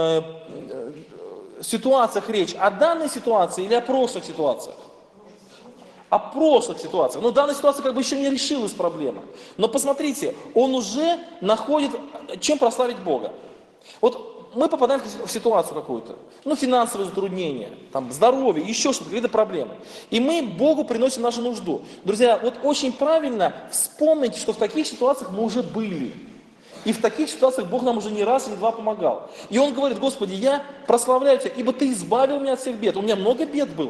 ситуациях речь? О данной ситуации или о прошлых ситуациях? О прошлых ситуациях. Но данная ситуация как бы еще не решилась проблема. Но посмотрите, он уже находит, чем прославить Бога. Вот мы попадаем в ситуацию какую-то, ну, финансовые затруднения, там, здоровье, еще что-то, какие-то проблемы. И мы Богу приносим нашу нужду. Друзья, вот очень правильно вспомнить, что в таких ситуациях мы уже были. И в таких ситуациях Бог нам уже не раз и не два помогал. И Он говорит, Господи, я прославляю Тебя, ибо Ты избавил меня от всех бед. У меня много бед было.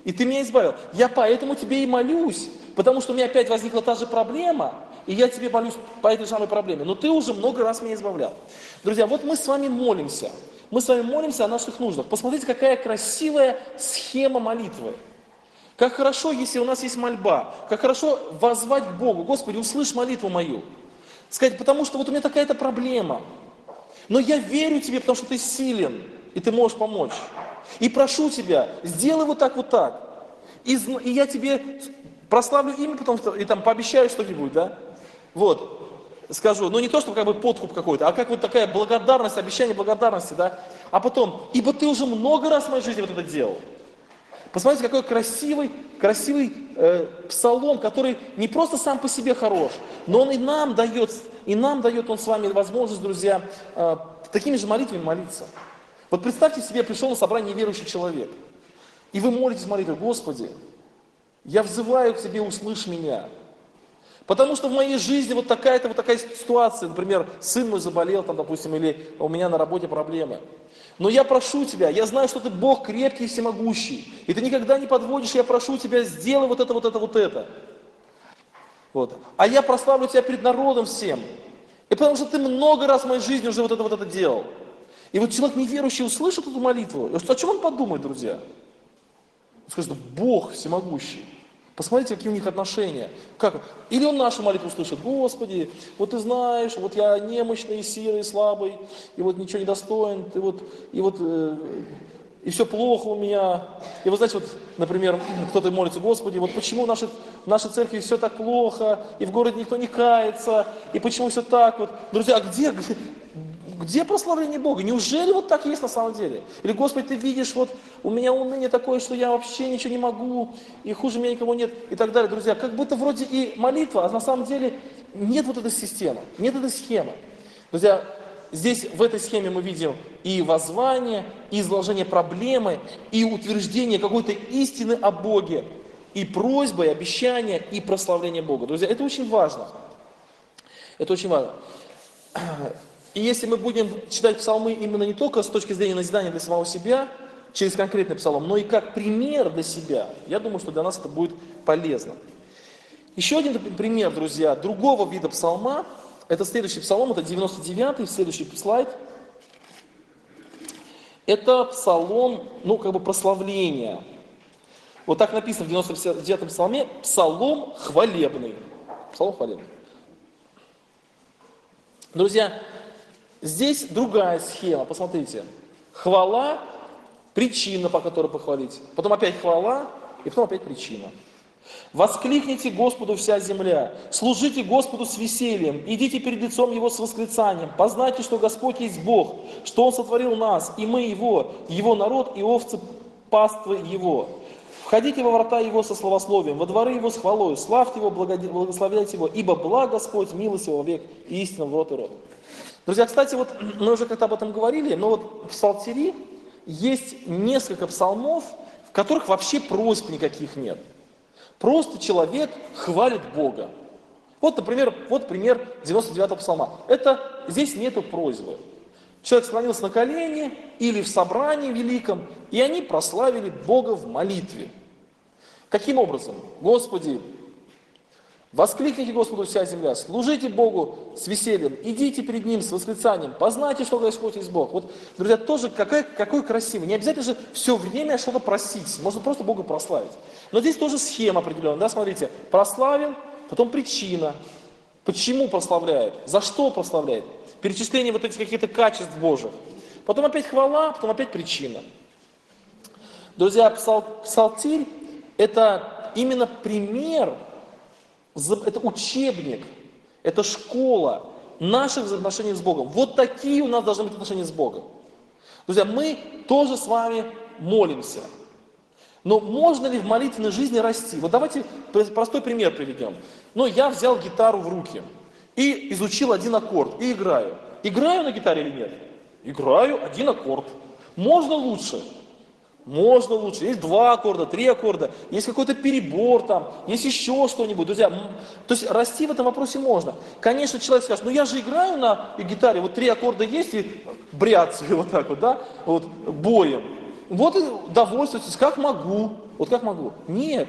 И ты меня избавил. Я поэтому тебе и молюсь, потому что у меня опять возникла та же проблема, и я тебе молюсь по этой самой проблеме. Но ты уже много раз меня избавлял. Друзья, вот мы с вами молимся. Мы с вами молимся о наших нуждах. Посмотрите, какая красивая схема молитвы. Как хорошо, если у нас есть мольба. Как хорошо воззвать к Богу. Господи, услышь молитву мою. Сказать, потому что вот у меня такая-то проблема. Но я верю тебе, потому что ты силен, и ты можешь помочь. И прошу тебя, сделай вот так, вот так. И я тебе прославлю имя, потом и там пообещаю что-нибудь, да? Вот. Скажу, ну не то, чтобы как бы подкуп какой-то, а как вот такая благодарность, обещание благодарности, да? А потом, ибо ты уже много раз в моей жизни вот это делал. Посмотрите, какой красивый псалом, который не просто сам по себе хорош, но он и нам дает он с вами возможность, друзья, такими же молитвами молиться. Вот представьте себе, пришел на собрание неверующий человек, и вы молитесь молитвой: Господи, я взываю к Тебе, услышь меня. Потому что в моей жизни вот такая-то вот такая ситуация, например, сын мой заболел, там, допустим, или у меня на работе проблемы. Но я прошу тебя, я знаю, что ты Бог крепкий и всемогущий, и ты никогда не подводишь, я прошу тебя, сделай вот это, вот это, вот это. Вот. А я прославлю тебя перед народом всем. И потому что ты много раз в моей жизни уже вот это делал. И вот человек неверующий услышит эту молитву, и о чем он подумает, друзья? Он скажет: Бог всемогущий. Посмотрите, какие у них отношения. Как? Или он нашу молитву услышит: Господи, вот ты знаешь, вот я немощный, сирый, слабый, и вот ничего не достоин, и все плохо у меня. И вы знаете, вот, например, кто-то молится: Господи, вот почему в нашей церкви все так плохо, и в городе никто не кается, и почему все так вот. Друзья, а где прославление Бога? Неужели вот так есть на самом деле? Или: Господи, ты видишь, вот у меня уныние такое, что я вообще ничего не могу, и хуже меня никого нет, и так далее. Друзья, как будто вроде и молитва, а на самом деле нет вот этой системы, нет этой схемы. Друзья, здесь в этой схеме мы видим и воззвание, и изложение проблемы, и утверждение какой-то истины о Боге, и просьба, и обещание, и прославление Бога. Друзья, это очень важно. Это очень важно. И если мы будем читать псалмы именно не только с точки зрения назидания для самого себя, через конкретный псалом, но и как пример для себя, я думаю, что для нас это будет полезно. Еще один пример, друзья, другого вида псалма, это следующий псалом, это 99-й, следующий слайд. Это псалом, прославления. Вот так написано в 99-м псалме: псалом хвалебный. Псалом хвалебный. Друзья, здесь другая схема, посмотрите. Хвала, причина, по которой похвалить. Потом опять хвала, и потом опять причина. Воскликните Господу вся земля, служите Господу с весельем, идите перед лицом Его с восклицанием, познайте, что Господь есть Бог, что Он сотворил нас, и мы Его народ, и овцы паствы Его. Входите во врата Его со словословием, во дворы Его с хвалой, славьте Его, благословляйте Его, ибо благ Господь, милость Его век, и истина в род и род. Друзья, кстати, вот мы уже как-то об этом говорили, но вот в Псалтире есть несколько псалмов, в которых вообще просьб никаких нет. Просто человек хвалит Бога. Вот, например, пример 99-го псалма. Здесь нету просьбы. Человек склонился на колени или в собрании великом, и они прославили Бога в молитве. Каким образом? Господи, воскликните Господу вся земля, служите Богу с весельем, идите перед Ним с восклицанием, познайте, что Господь есть Бог. Вот, друзья, тоже какой красивый. Не обязательно же все время что-то просить, можно просто Бога прославить. Но здесь тоже схема определенная, да, смотрите, прославил, потом причина. Почему прославляет? За что прославляет? Перечисление вот этих каких-то качеств Божьих. Потом опять хвала, потом опять причина. Друзья, псалтирь – это именно пример, это учебник, это школа наших взаимоотношений с Богом. Вот такие у нас должны быть отношения с Богом. Друзья, мы тоже с вами молимся. Но можно ли в молитвенной жизни расти? Вот давайте простой пример приведем. Я взял гитару в руки и изучил один аккорд, и играю. Играю на гитаре или нет? Играю один аккорд. Можно лучше? Можно лучше. Есть 2 аккорда, 3 аккорда, есть какой-то перебор там, есть еще что-нибудь. Друзья, то есть расти в этом вопросе можно. Конечно, человек скажет: я же играю на гитаре, вот 3 аккорда есть и бряцаю вот так вот, да, вот боем. Вот и довольствуйтесь, как могу. Вот как могу? Нет.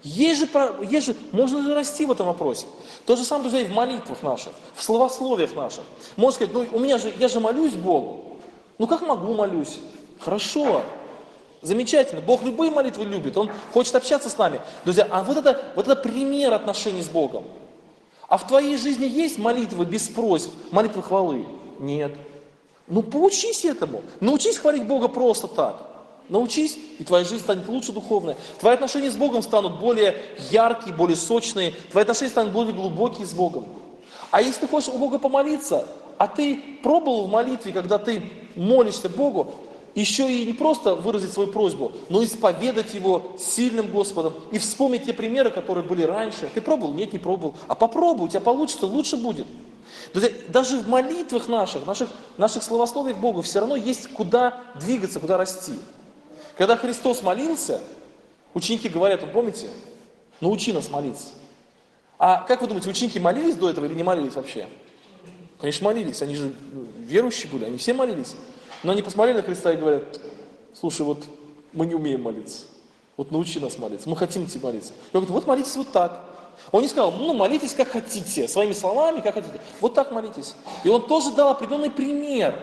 Можно же расти в этом вопросе. То же самое, друзья, и в молитвах наших, в словословиях наших. Можно сказать, ну я же молюсь Богу. Ну как могу, молюсь? Хорошо. Замечательно. Бог любые молитвы любит. Он хочет общаться с нами. Друзья, а вот это пример отношений с Богом. А в твоей жизни есть молитвы без просьб, молитвы хвалы? Нет. Ну поучись этому. Научись хвалить Бога просто так. Научись, и твоя жизнь станет лучше духовная. Твои отношения с Богом станут более яркие, более сочные. Твои отношения станут более глубокие с Богом. А если ты хочешь у Бога помолиться, а ты пробовал в молитве, когда ты молишься Богу, еще и не просто выразить свою просьбу, но исповедать Его сильным Господом и вспомнить те примеры, которые были раньше. Ты пробовал? Нет, не пробовал. А попробуй, у тебя получится, лучше будет. Друзья, даже в молитвах наших словословиях Богу все равно есть куда двигаться, куда расти. Когда Христос молился, ученики говорят, вы помните, научи нас молиться. А как вы думаете, ученики молились до этого или не молились вообще? Конечно, молились, они же верующие были, они все молились. Но они посмотрели на Христа и говорят, слушай, вот мы не умеем молиться, вот научи нас молиться, мы хотим тебе молиться. Я говорю, вот молитесь вот так. Он не сказал, ну молитесь как хотите, своими словами, как хотите, вот так молитесь. И он тоже дал определенный пример.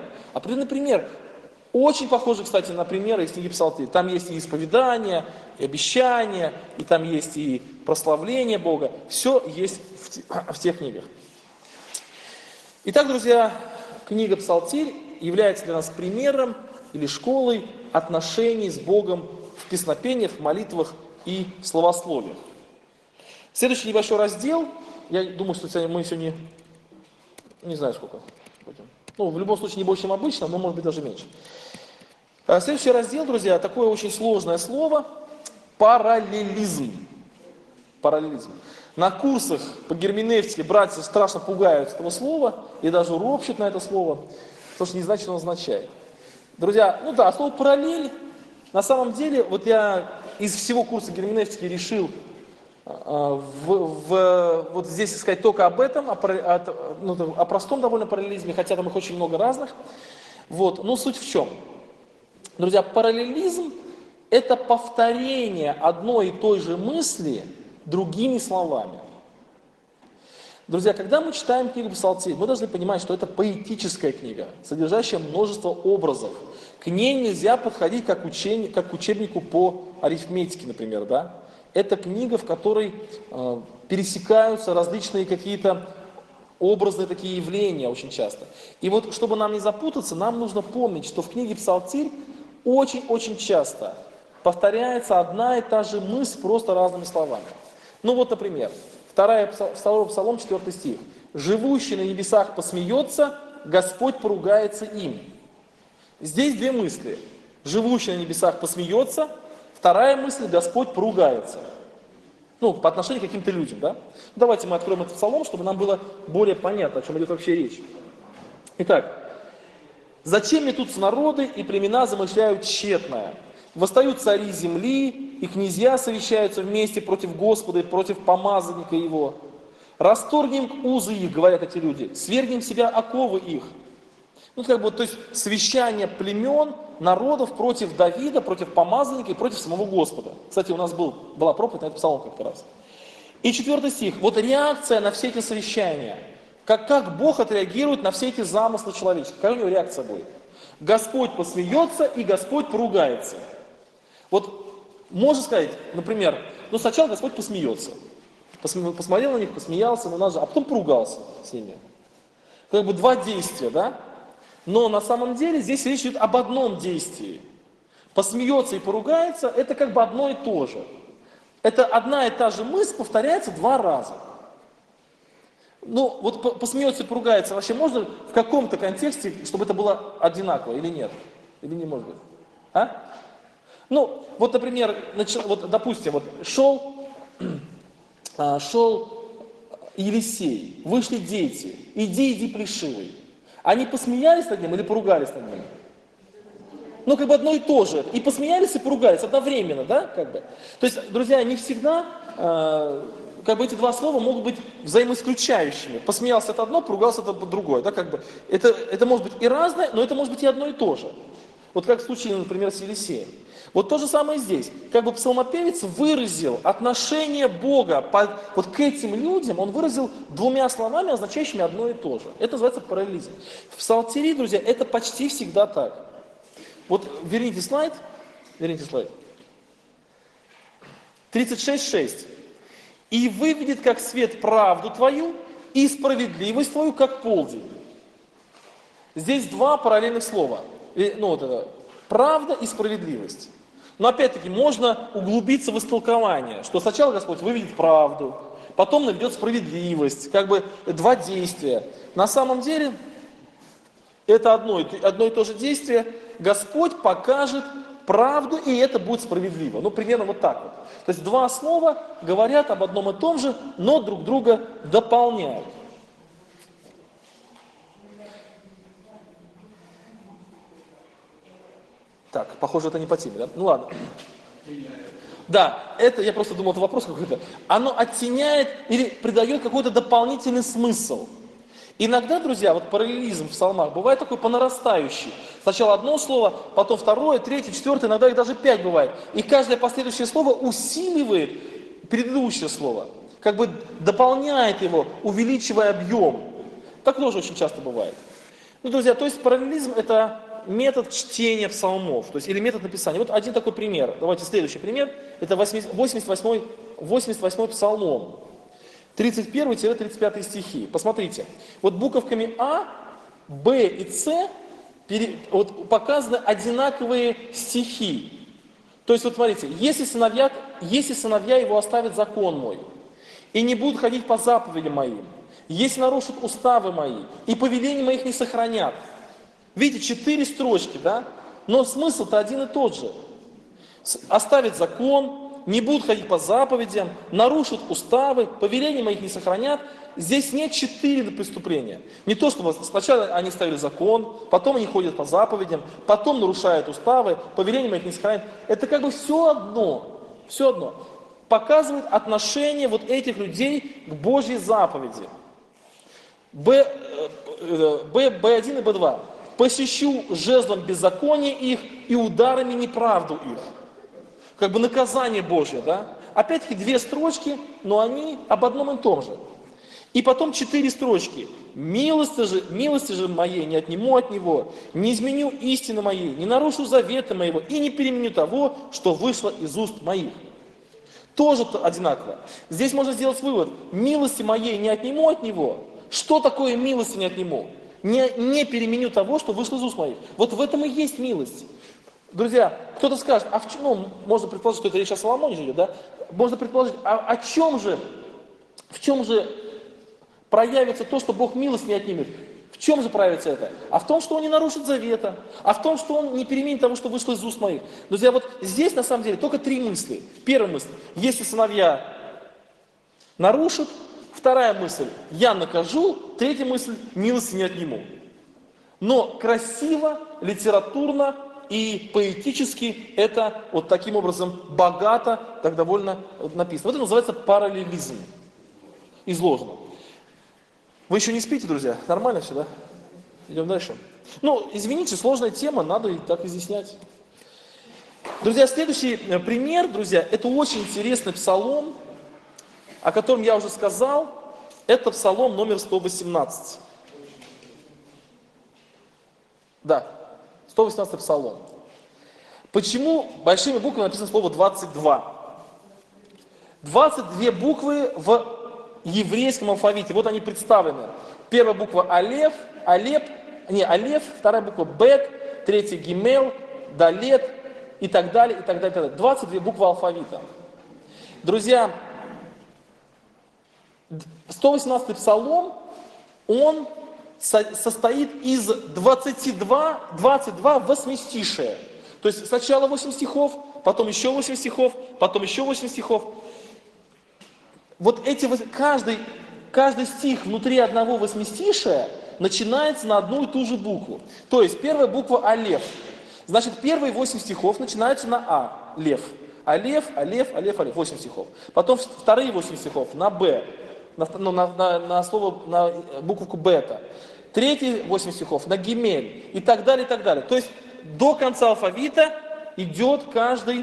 Очень похоже, кстати, на примеры из книги Псалтирь. Там есть и исповедание, и обещание, и там есть и прославление Бога. Все есть в тех книгах. Итак, друзья, книга Псалтирь является для нас примером или школой отношений с Богом в песнопениях, молитвах и словословиях. Следующий небольшой раздел, я думаю, что мы сегодня, не знаю сколько, ну, в любом случае не больше, чем обычно, но может быть даже меньше. Следующий раздел, друзья, такое очень сложное слово – параллелизм. Параллелизм. На курсах по герменевтике братья страшно пугаются этого слова и даже ропщут на это слово, потому что не знают, что оно означает. Друзья, ну да, слово параллель, на самом деле, вот я из всего курса герменевтики решил вот здесь сказать только об этом, о простом довольно параллелизме, хотя там их очень много разных. Вот. Но суть в чем? Друзья, параллелизм – это повторение одной и той же мысли другими словами. Друзья, когда мы читаем книгу Псалтирь, мы должны понимать, что это поэтическая книга, содержащая множество образов. К ней нельзя подходить как к учебнику по арифметике, например, да? Это книга, в которой пересекаются различные какие-то образные такие явления очень часто. И вот, чтобы нам не запутаться, нам нужно помнить, что в книге Псалтирь очень-очень часто повторяется одна и та же мысль просто разными словами. Ну вот, например, второй Псалом, 4 стих. «Живущий на небесах посмеется, Господь поругается им». Здесь две мысли. Живущий на небесах посмеется, вторая мысль – Господь поругается. Ну, по отношению к каким-то людям, да? Давайте мы откроем этот псалом, чтобы нам было более понятно, о чем идет вообще речь. Итак, «Зачем метутся народы, и племена замышляют тщетное? Восстают цари земли, и князья совещаются вместе против Господа и против помазанника Его. Расторгнем узы их, говорят эти люди, свергнем себя оковы их». Ну, как бы, то есть, совещание племен, народов против Давида, против помазанника и против самого Господа. Кстати, у нас была проповедь на этот псалом как-то раз. И 4 стих. Вот реакция на все эти совещания. Как Бог отреагирует на все эти замыслы человеческие? Какая у него реакция будет? Господь посмеется и Господь поругается. Вот можно сказать, например, ну сначала Господь посмеется. Посмотрел на них, посмеялся, а потом поругался с ними. Как бы два действия, да? Но на самом деле здесь речь идет об одном действии. Посмеется и поругается, это как бы одно и то же. Это одна и та же мысль повторяется 2 раза. Ну, вот посмеется и поругается, вообще можно в каком-то контексте, чтобы это было одинаково или нет? Или не может быть? А? Ну, вот, например, вот, допустим, вот шел Елисей, вышли дети, иди, плешивый. Они посмеялись над ним или поругались над ним? Ну, как бы одно и то же. И посмеялись, и поругались одновременно, да, как бы. То есть, друзья, не всегда, как бы эти два слова могут быть взаимоисключающими. Посмеялся это одно, поругался это другое, да, как бы. Это может быть и разное, но это может быть и одно и то же. Вот как в случае, например, с Елисеем. Вот то же самое здесь. Как бы псалмопевец выразил отношение Бога вот к этим людям, он выразил двумя словами, означающими одно и то же. Это называется параллелизм. В псалтире, друзья, это почти всегда так. Вот верните слайд. 36:6. «И выведет, как свет, правду твою, и справедливость твою, как полдень». Здесь два параллельных слова. Вот это, правда и справедливость. Но опять-таки можно углубиться в истолкование, что сначала Господь выведет правду, потом наведет справедливость, как бы два действия. На самом деле это одно и то же действие. Господь покажет правду, и это будет справедливо. Ну, примерно вот так вот. То есть два слова говорят об одном и том же, но друг друга дополняют. Так, похоже, это не по теме, да? Ну ладно. Да, это, я просто думал, это вопрос какой-то. Оно оттеняет или придает какой-то дополнительный смысл. Иногда, друзья, вот параллелизм в псалмах бывает такой по нарастающей. Сначала одно слово, потом второе, третье, четвертое, иногда их даже 5 бывает. И каждое последующее слово усиливает предыдущее слово. Как бы дополняет его, увеличивая объем. Так тоже очень часто бывает. Ну, друзья, то есть параллелизм это метод чтения псалмов, то есть или метод написания. Вот один такой пример. Давайте следующий пример. Это 88-й псалом. 31-35 стихи. Посмотрите. Вот буковками А, Б и С вот показаны одинаковые стихи. То есть вот смотрите, если сыновья его оставят закон мой, и не будут ходить по заповедям моим, если нарушат уставы мои, и повеления моих не сохранят. Видите, 4 строчки, да? Но смысл-то один и тот же. Оставят закон, не будут ходить по заповедям, нарушат уставы, повеления моих не сохранят. Здесь нет 4 преступления. Не то, что сначала они ставили закон, потом они ходят по заповедям, потом нарушают уставы, повеления моих не сохранят. Это как бы все одно. Показывает отношение вот этих людей к Божьей заповеди. Б1 и Б2. «Посещу жезлом беззакония их и ударами неправду их». Как бы наказание Божье, да? Опять-таки 2 строчки, но они об одном и том же. И потом 4 строчки. «Милости же моей не отниму от него, не изменю истины моей, не нарушу завета моего и не переменю того, что вышло из уст моих». Тоже одинаково. Здесь можно сделать вывод. Милости моей не отниму от него. Что такое милости не отниму? Не переменю того, что вышло из уст моих. Вот в этом и есть милость. Друзья, кто-то скажет, можно предположить, что это речь о Соломоне идет, да? Можно предположить, в чем же проявится то, что Бог милость не отнимет? В чем же проявится это? А в том, что он не нарушит завета, а в том, что он не переменит того, что вышло из уст моих. Друзья, вот здесь на самом деле только 3 мысли. Первая мысль, если сыновья нарушат. Вторая мысль, я накажу. Третья мысль, милости не отниму. Но красиво, литературно и поэтически это вот таким образом богато, так довольно написано. Вот это называется параллелизм. Изложено. Вы еще не спите, друзья? Нормально все, да? Идем дальше. Ну, извините, сложная тема, надо и так изъяснять. Друзья, следующий пример, друзья, это очень интересный псалом, о котором я уже сказал, это псалом номер 118. Да, 118 псалом. Почему большими буквами написано слово 22? 22 буквы в еврейском алфавите, вот они представлены. Первая буква Алеф, вторая буква Бет, третья Гимел, Далет и так далее, и так далее, и так далее. 22 буквы алфавита. Друзья, 118-й псалом, он состоит из 22 восьмистишия. То есть сначала 8 стихов, потом еще 8 стихов, потом еще 8 стихов. Вот каждый стих внутри одного восьмистишия начинается на одну и ту же букву. То есть первая буква Алеф. Значит, первые 8 стихов начинаются на А, Лев. Алеф, 8 стихов. Потом вторые 8 стихов на Б, на буковку бета. Третьи 8 стихов на Гимель и так далее, и так далее. То есть до конца алфавита идет каждый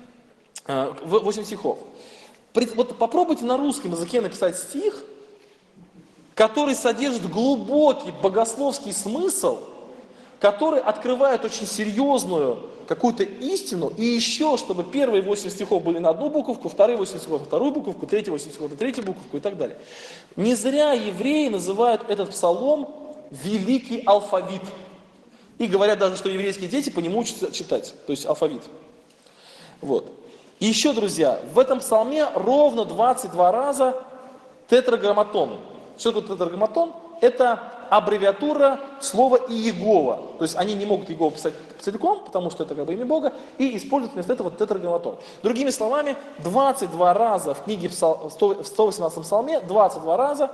8 стихов. Вот попробуйте на русском языке написать стих, который содержит глубокий богословский смысл, который открывает очень серьезную какую-то истину, и еще, чтобы первые 8 стихов были на одну буковку, вторые 8 стихов на вторую буковку, третьи 8 стихов на третью буковку и так далее. Не зря евреи называют этот псалом «великий алфавит». И говорят даже, что еврейские дети по нему учатся читать, то есть алфавит. Вот. И еще, друзья, в этом псалме ровно 22 раза тетраграмматон. Что такое тетраграмматон? Это аббревиатура слова Иегова. То есть они не могут Иегова писать целиком, потому что это как бы имя Бога, и используют вместо этого тетраграмматон. Другими словами, 22 раза в книге в 118 псалме, 22 раза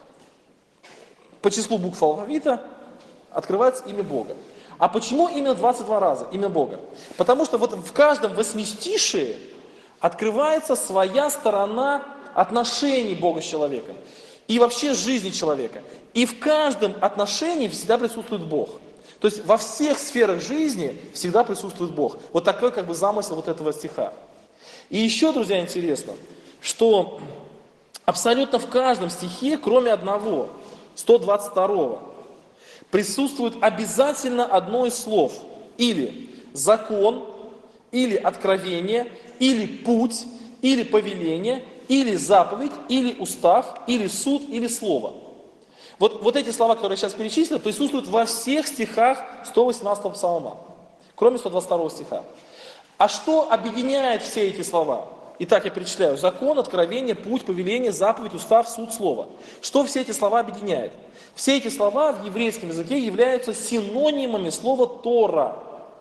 по числу букв алфавита открывается имя Бога. А почему именно 22 раза имя Бога? Потому что вот в каждом восьмистишии открывается своя сторона отношений Бога с человеком и вообще жизни человека. И в каждом отношении всегда присутствует Бог. То есть во всех сферах жизни всегда присутствует Бог. Вот такой как бы замысел вот этого стиха. И еще, друзья, интересно, что абсолютно в каждом стихе, кроме одного, 122-го, присутствует обязательно одно из слов. Или закон, или откровение, или путь, или повеление, или заповедь, или устав, или суд, или слово. Вот эти слова, которые я сейчас перечислил, присутствуют во всех стихах 118-го псалма, кроме 122 стиха. А что объединяет все эти слова? Итак, я перечисляю: закон, откровение, путь, повеление, заповедь, устав, суд, слово. Что все эти слова объединяет? Все эти слова в еврейском языке являются синонимами слова Тора.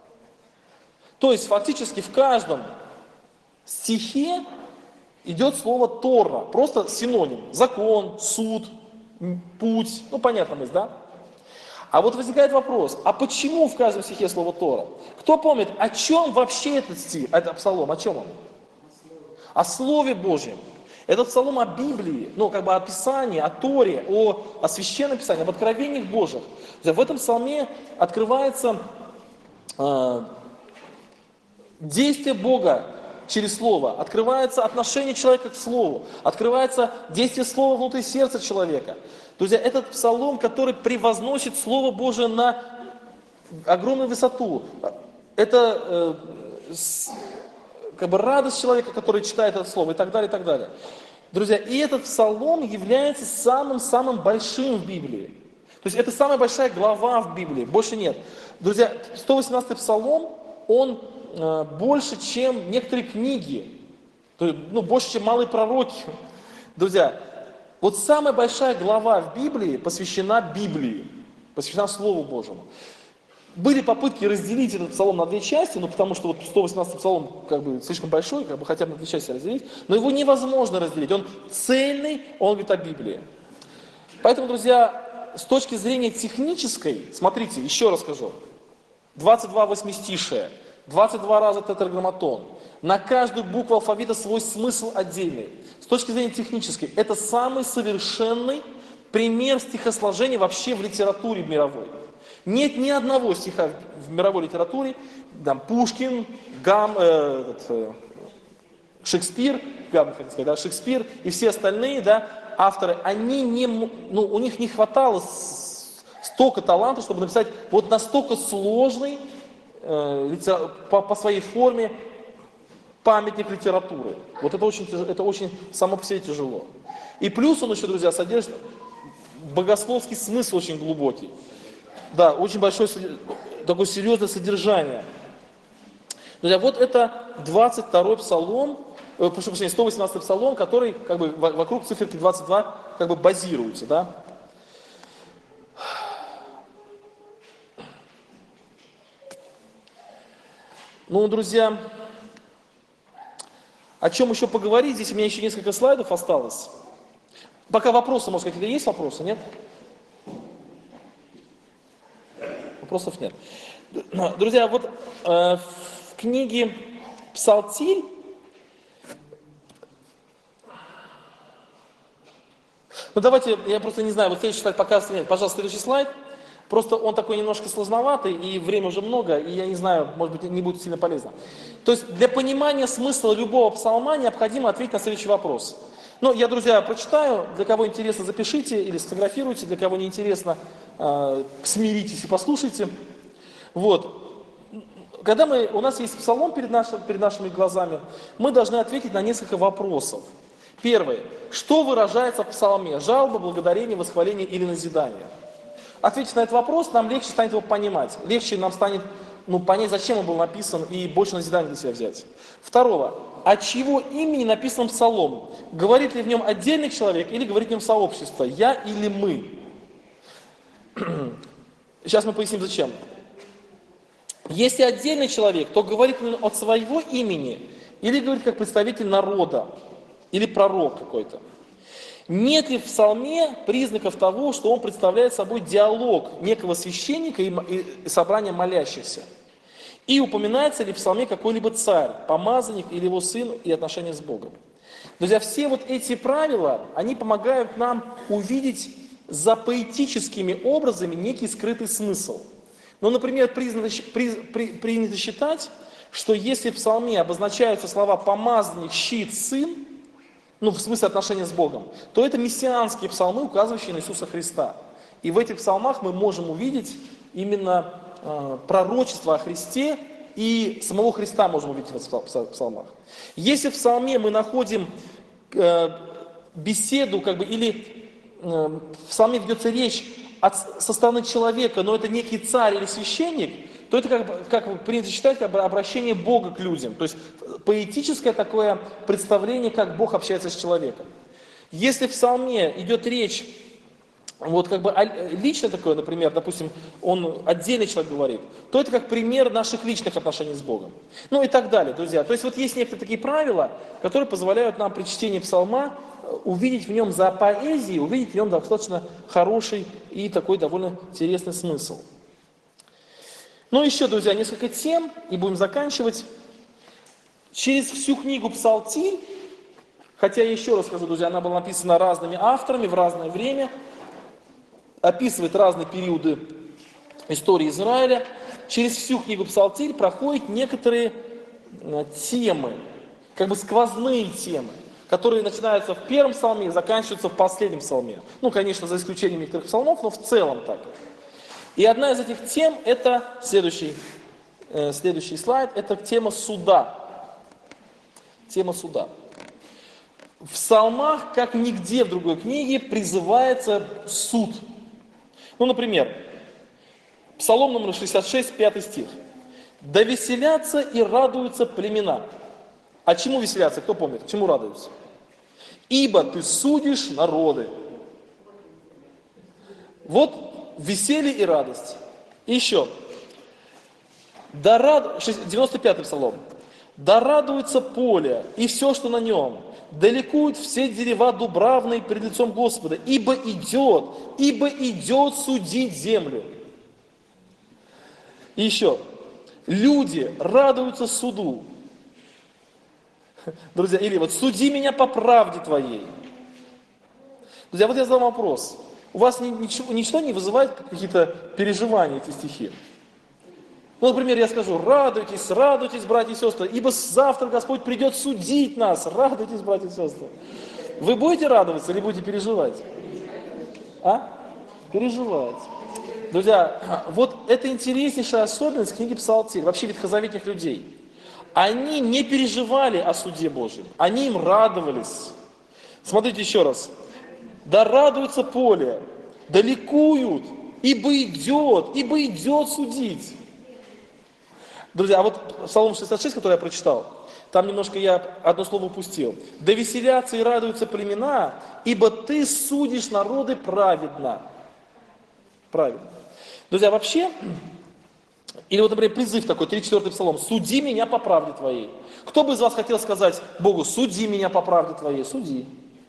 То есть фактически в каждом стихе идет слово Тора, просто синоним. Закон, суд, путь, ну понятно мысль, да? А вот возникает вопрос, а почему в каждом стихе слово Тора? Кто помнит, о чем вообще этот стих, это псалом, о чем он? О Слове Божьем. Этот псалом о Библии, ну как бы о Писании, о Торе, о Священном Писании, об откровениях Божьих. В этом псалме открывается действие Бога через Слово, открывается отношение человека к Слову, открывается действие Слова внутри сердца человека. Друзья, этот псалом, который превозносит Слово Божие на огромную высоту. Это как бы радость человека, который читает это слово, и так далее, и так далее. Друзья, и этот псалом является самым-самым большим в Библии. То есть это самая большая глава в Библии, больше нет. Друзья, 118-й псалом, он больше, чем некоторые книги, ну, больше, чем малые пророки. Друзья, вот самая большая глава в Библии посвящена Библии, посвящена Слову Божьему. Были попытки разделить этот псалом на две части, ну потому что вот 118-й псалом как бы слишком большой, как бы хотя бы на две части разделить, но его невозможно разделить, он цельный, он говорит о Библии. Поэтому, друзья, с точки зрения технической, смотрите, еще раз скажу, 22 восьмистишия, 22 раза тетраграмматон, на каждую букву алфавита свой смысл отдельный. С точки зрения технической, это самый совершенный пример стихосложения вообще в литературе мировой. Нет ни одного стиха в мировой литературе, там Пушкин, Шекспир, хотел сказать, да, Шекспир и все остальные, да, авторы, они у них не хватало столько таланта, чтобы написать вот настолько сложный по своей форме памятник литературы. Вот это очень само по себе тяжело. И плюс он еще, друзья, содержит богословский смысл очень глубокий. Да, очень большое, такое серьезное содержание. Друзья, вот это 22-й псалом, прошу прощения, 118-й псалом, который как бы вокруг циферки 22 как бы базируется, да. Ну, друзья, о чем еще поговорить? Здесь у меня еще несколько слайдов осталось. Пока вопросы, может, какие-то есть вопросы, нет? Вопросов нет. Друзья, вот в книге «Псалтирь» ну давайте, я просто не знаю, вот следующий слайд показывает, нет, пожалуйста, следующий слайд. Просто он такой немножко сложноватый, и время уже много, и я не знаю, может быть, не будет сильно полезно. То есть для понимания смысла любого псалма необходимо ответить на следующий вопрос. Ну, я, друзья, прочитаю, для кого интересно, запишите или сфотографируйте, для кого не интересно, смиритесь и послушайте. Вот. Когда у нас есть псалом перед нашими глазами, мы должны ответить на несколько вопросов. Первое. Что выражается в псалме? Жалоба, благодарение, восхваление или назидание? Ответив на этот вопрос, нам легче станет его понимать. Легче нам станет понять, зачем он был написан, и больше назидания для себя взять. Второе. От чьего имени написан псалом? Говорит ли в нем отдельный человек или говорит в нем сообщество? Я или мы? Сейчас мы поясним, зачем. Если отдельный человек, то говорит ли он от своего имени или говорит как представитель народа или пророк какой-то? Нет ли в псалме признаков того, что он представляет собой диалог некого священника и собрания молящихся? И упоминается ли в псалме какой-либо царь, помазанник или его сын и отношения с Богом? Друзья, все вот эти правила, они помогают нам увидеть за поэтическими образами некий скрытый смысл. Ну, например, принято считать, что если в псалме обозначаются слова «помазанник», «щит», «сын», в смысле отношения с Богом, то это мессианские псалмы, указывающие на Иисуса Христа. И в этих псалмах мы можем увидеть именно пророчество о Христе, и самого Христа можем увидеть в этих псалмах. Если в псалме мы находим беседу, или в псалме ведется речь со стороны человека, но это некий царь или священник, то это, как принято считать, обращение Бога к людям. То есть поэтическое такое представление, как Бог общается с человеком. Если в псалме идет речь, лично такое, например, допустим, он отдельный человек говорит, то это как пример наших личных отношений с Богом. Ну и так далее, друзья. То есть вот есть некоторые такие правила, которые позволяют нам при чтении псалма увидеть в нем за поэзией, увидеть в нем достаточно хороший и такой довольно интересный смысл. Ну еще, друзья, несколько тем, и будем заканчивать. Через всю книгу «Псалтирь», хотя еще раз скажу, друзья, она была написана разными авторами в разное время, описывает разные периоды истории Израиля, через всю книгу «Псалтирь» проходят некоторые темы, сквозные темы, которые начинаются в первом псалме и заканчиваются в последнем псалме. Ну, конечно, за исключением некоторых псалмов, но в целом так. И одна из этих тем, это следующий слайд, это тема суда. Тема суда. В псалмах, как нигде в другой книге, призывается суд. Ну, например, псалом номер 66, 5 стих. «Да веселятся и радуются племена». А чему веселятся? Кто помнит? Чему радуются? «Ибо ты судишь народы». Вот веселье и радость. И еще. 95-й псалом. «Да радуется поле и все, что на нем. Да ликуют все дерева дубравные пред лицом Господа, ибо идет судить землю». И еще. «Люди радуются суду». Друзья, или «суди меня по правде твоей». Друзья, я задам вопрос. У вас ничто не вызывает какие-то переживания, эти стихи? Ну, например, я скажу: радуйтесь, радуйтесь, братья и сестры, ибо завтра Господь придет судить нас. Радуйтесь, братья и сестры. Вы будете радоваться или будете переживать? Переживать. Друзья, вот это интереснейшая особенность книги «Псалтирь», вообще ветхозаветных людей. Они не переживали о суде Божьем, они им радовались. Смотрите еще раз. «Да радуется поле, да ликуют, ибо идет судить». Друзья, а вот Псалом 66, который я прочитал, там немножко я одно слово упустил. «Да веселятся и радуются племена, ибо ты судишь народы праведно». Праведно. Друзья, вообще, или например, призыв такой, 34-й Псалом: «Суди меня по правде твоей». Кто бы из вас хотел сказать Богу: «Суди меня по правде твоей»? Суди.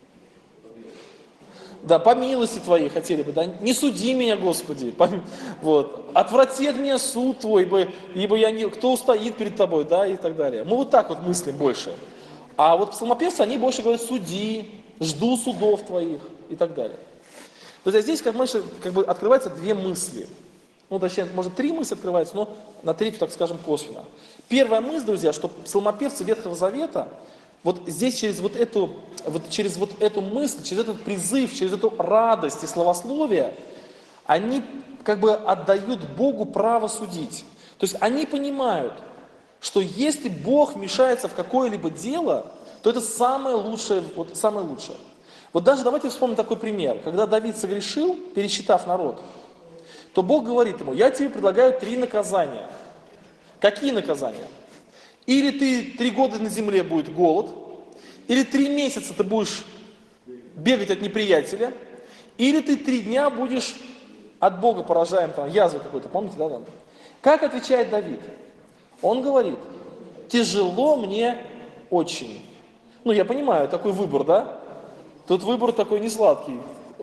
Да, по милости твоей хотели бы, да, не суди меня, Господи, отврати от меня суд твой, ибо кто устоит перед тобой, да, и так далее. Мы вот так вот мыслим больше. А вот псалмопевцы, они больше говорят: суди, жду судов твоих и так далее. То есть здесь открываются две мысли. Ну, точнее, может, 3 мысли открываются, но на 3, так скажем, косвенно. Первая мысль, друзья, что псалмопевцы Ветхого Завета, вот здесь через вот эту мысль, через этот призыв, через эту радость и словословие, они как бы отдают Богу право судить. То есть они понимают, что если Бог вмешается в какое-либо дело, то это самое лучшее, вот самое лучшее. Вот даже давайте вспомним такой пример. Когда Давид согрешил, пересчитав народ, то Бог говорит ему: я тебе предлагаю 3 наказания. Какие наказания? Или ты 3 года на земле будет голод, или 3 месяца ты будешь бегать от неприятеля, или ты 3 дня будешь от Бога поражаем, там, язвой какой-то, помните, да, там? Как отвечает Давид? Он говорит: тяжело мне очень. Ну, я понимаю, такой выбор, да? Тут выбор такой не сладкий.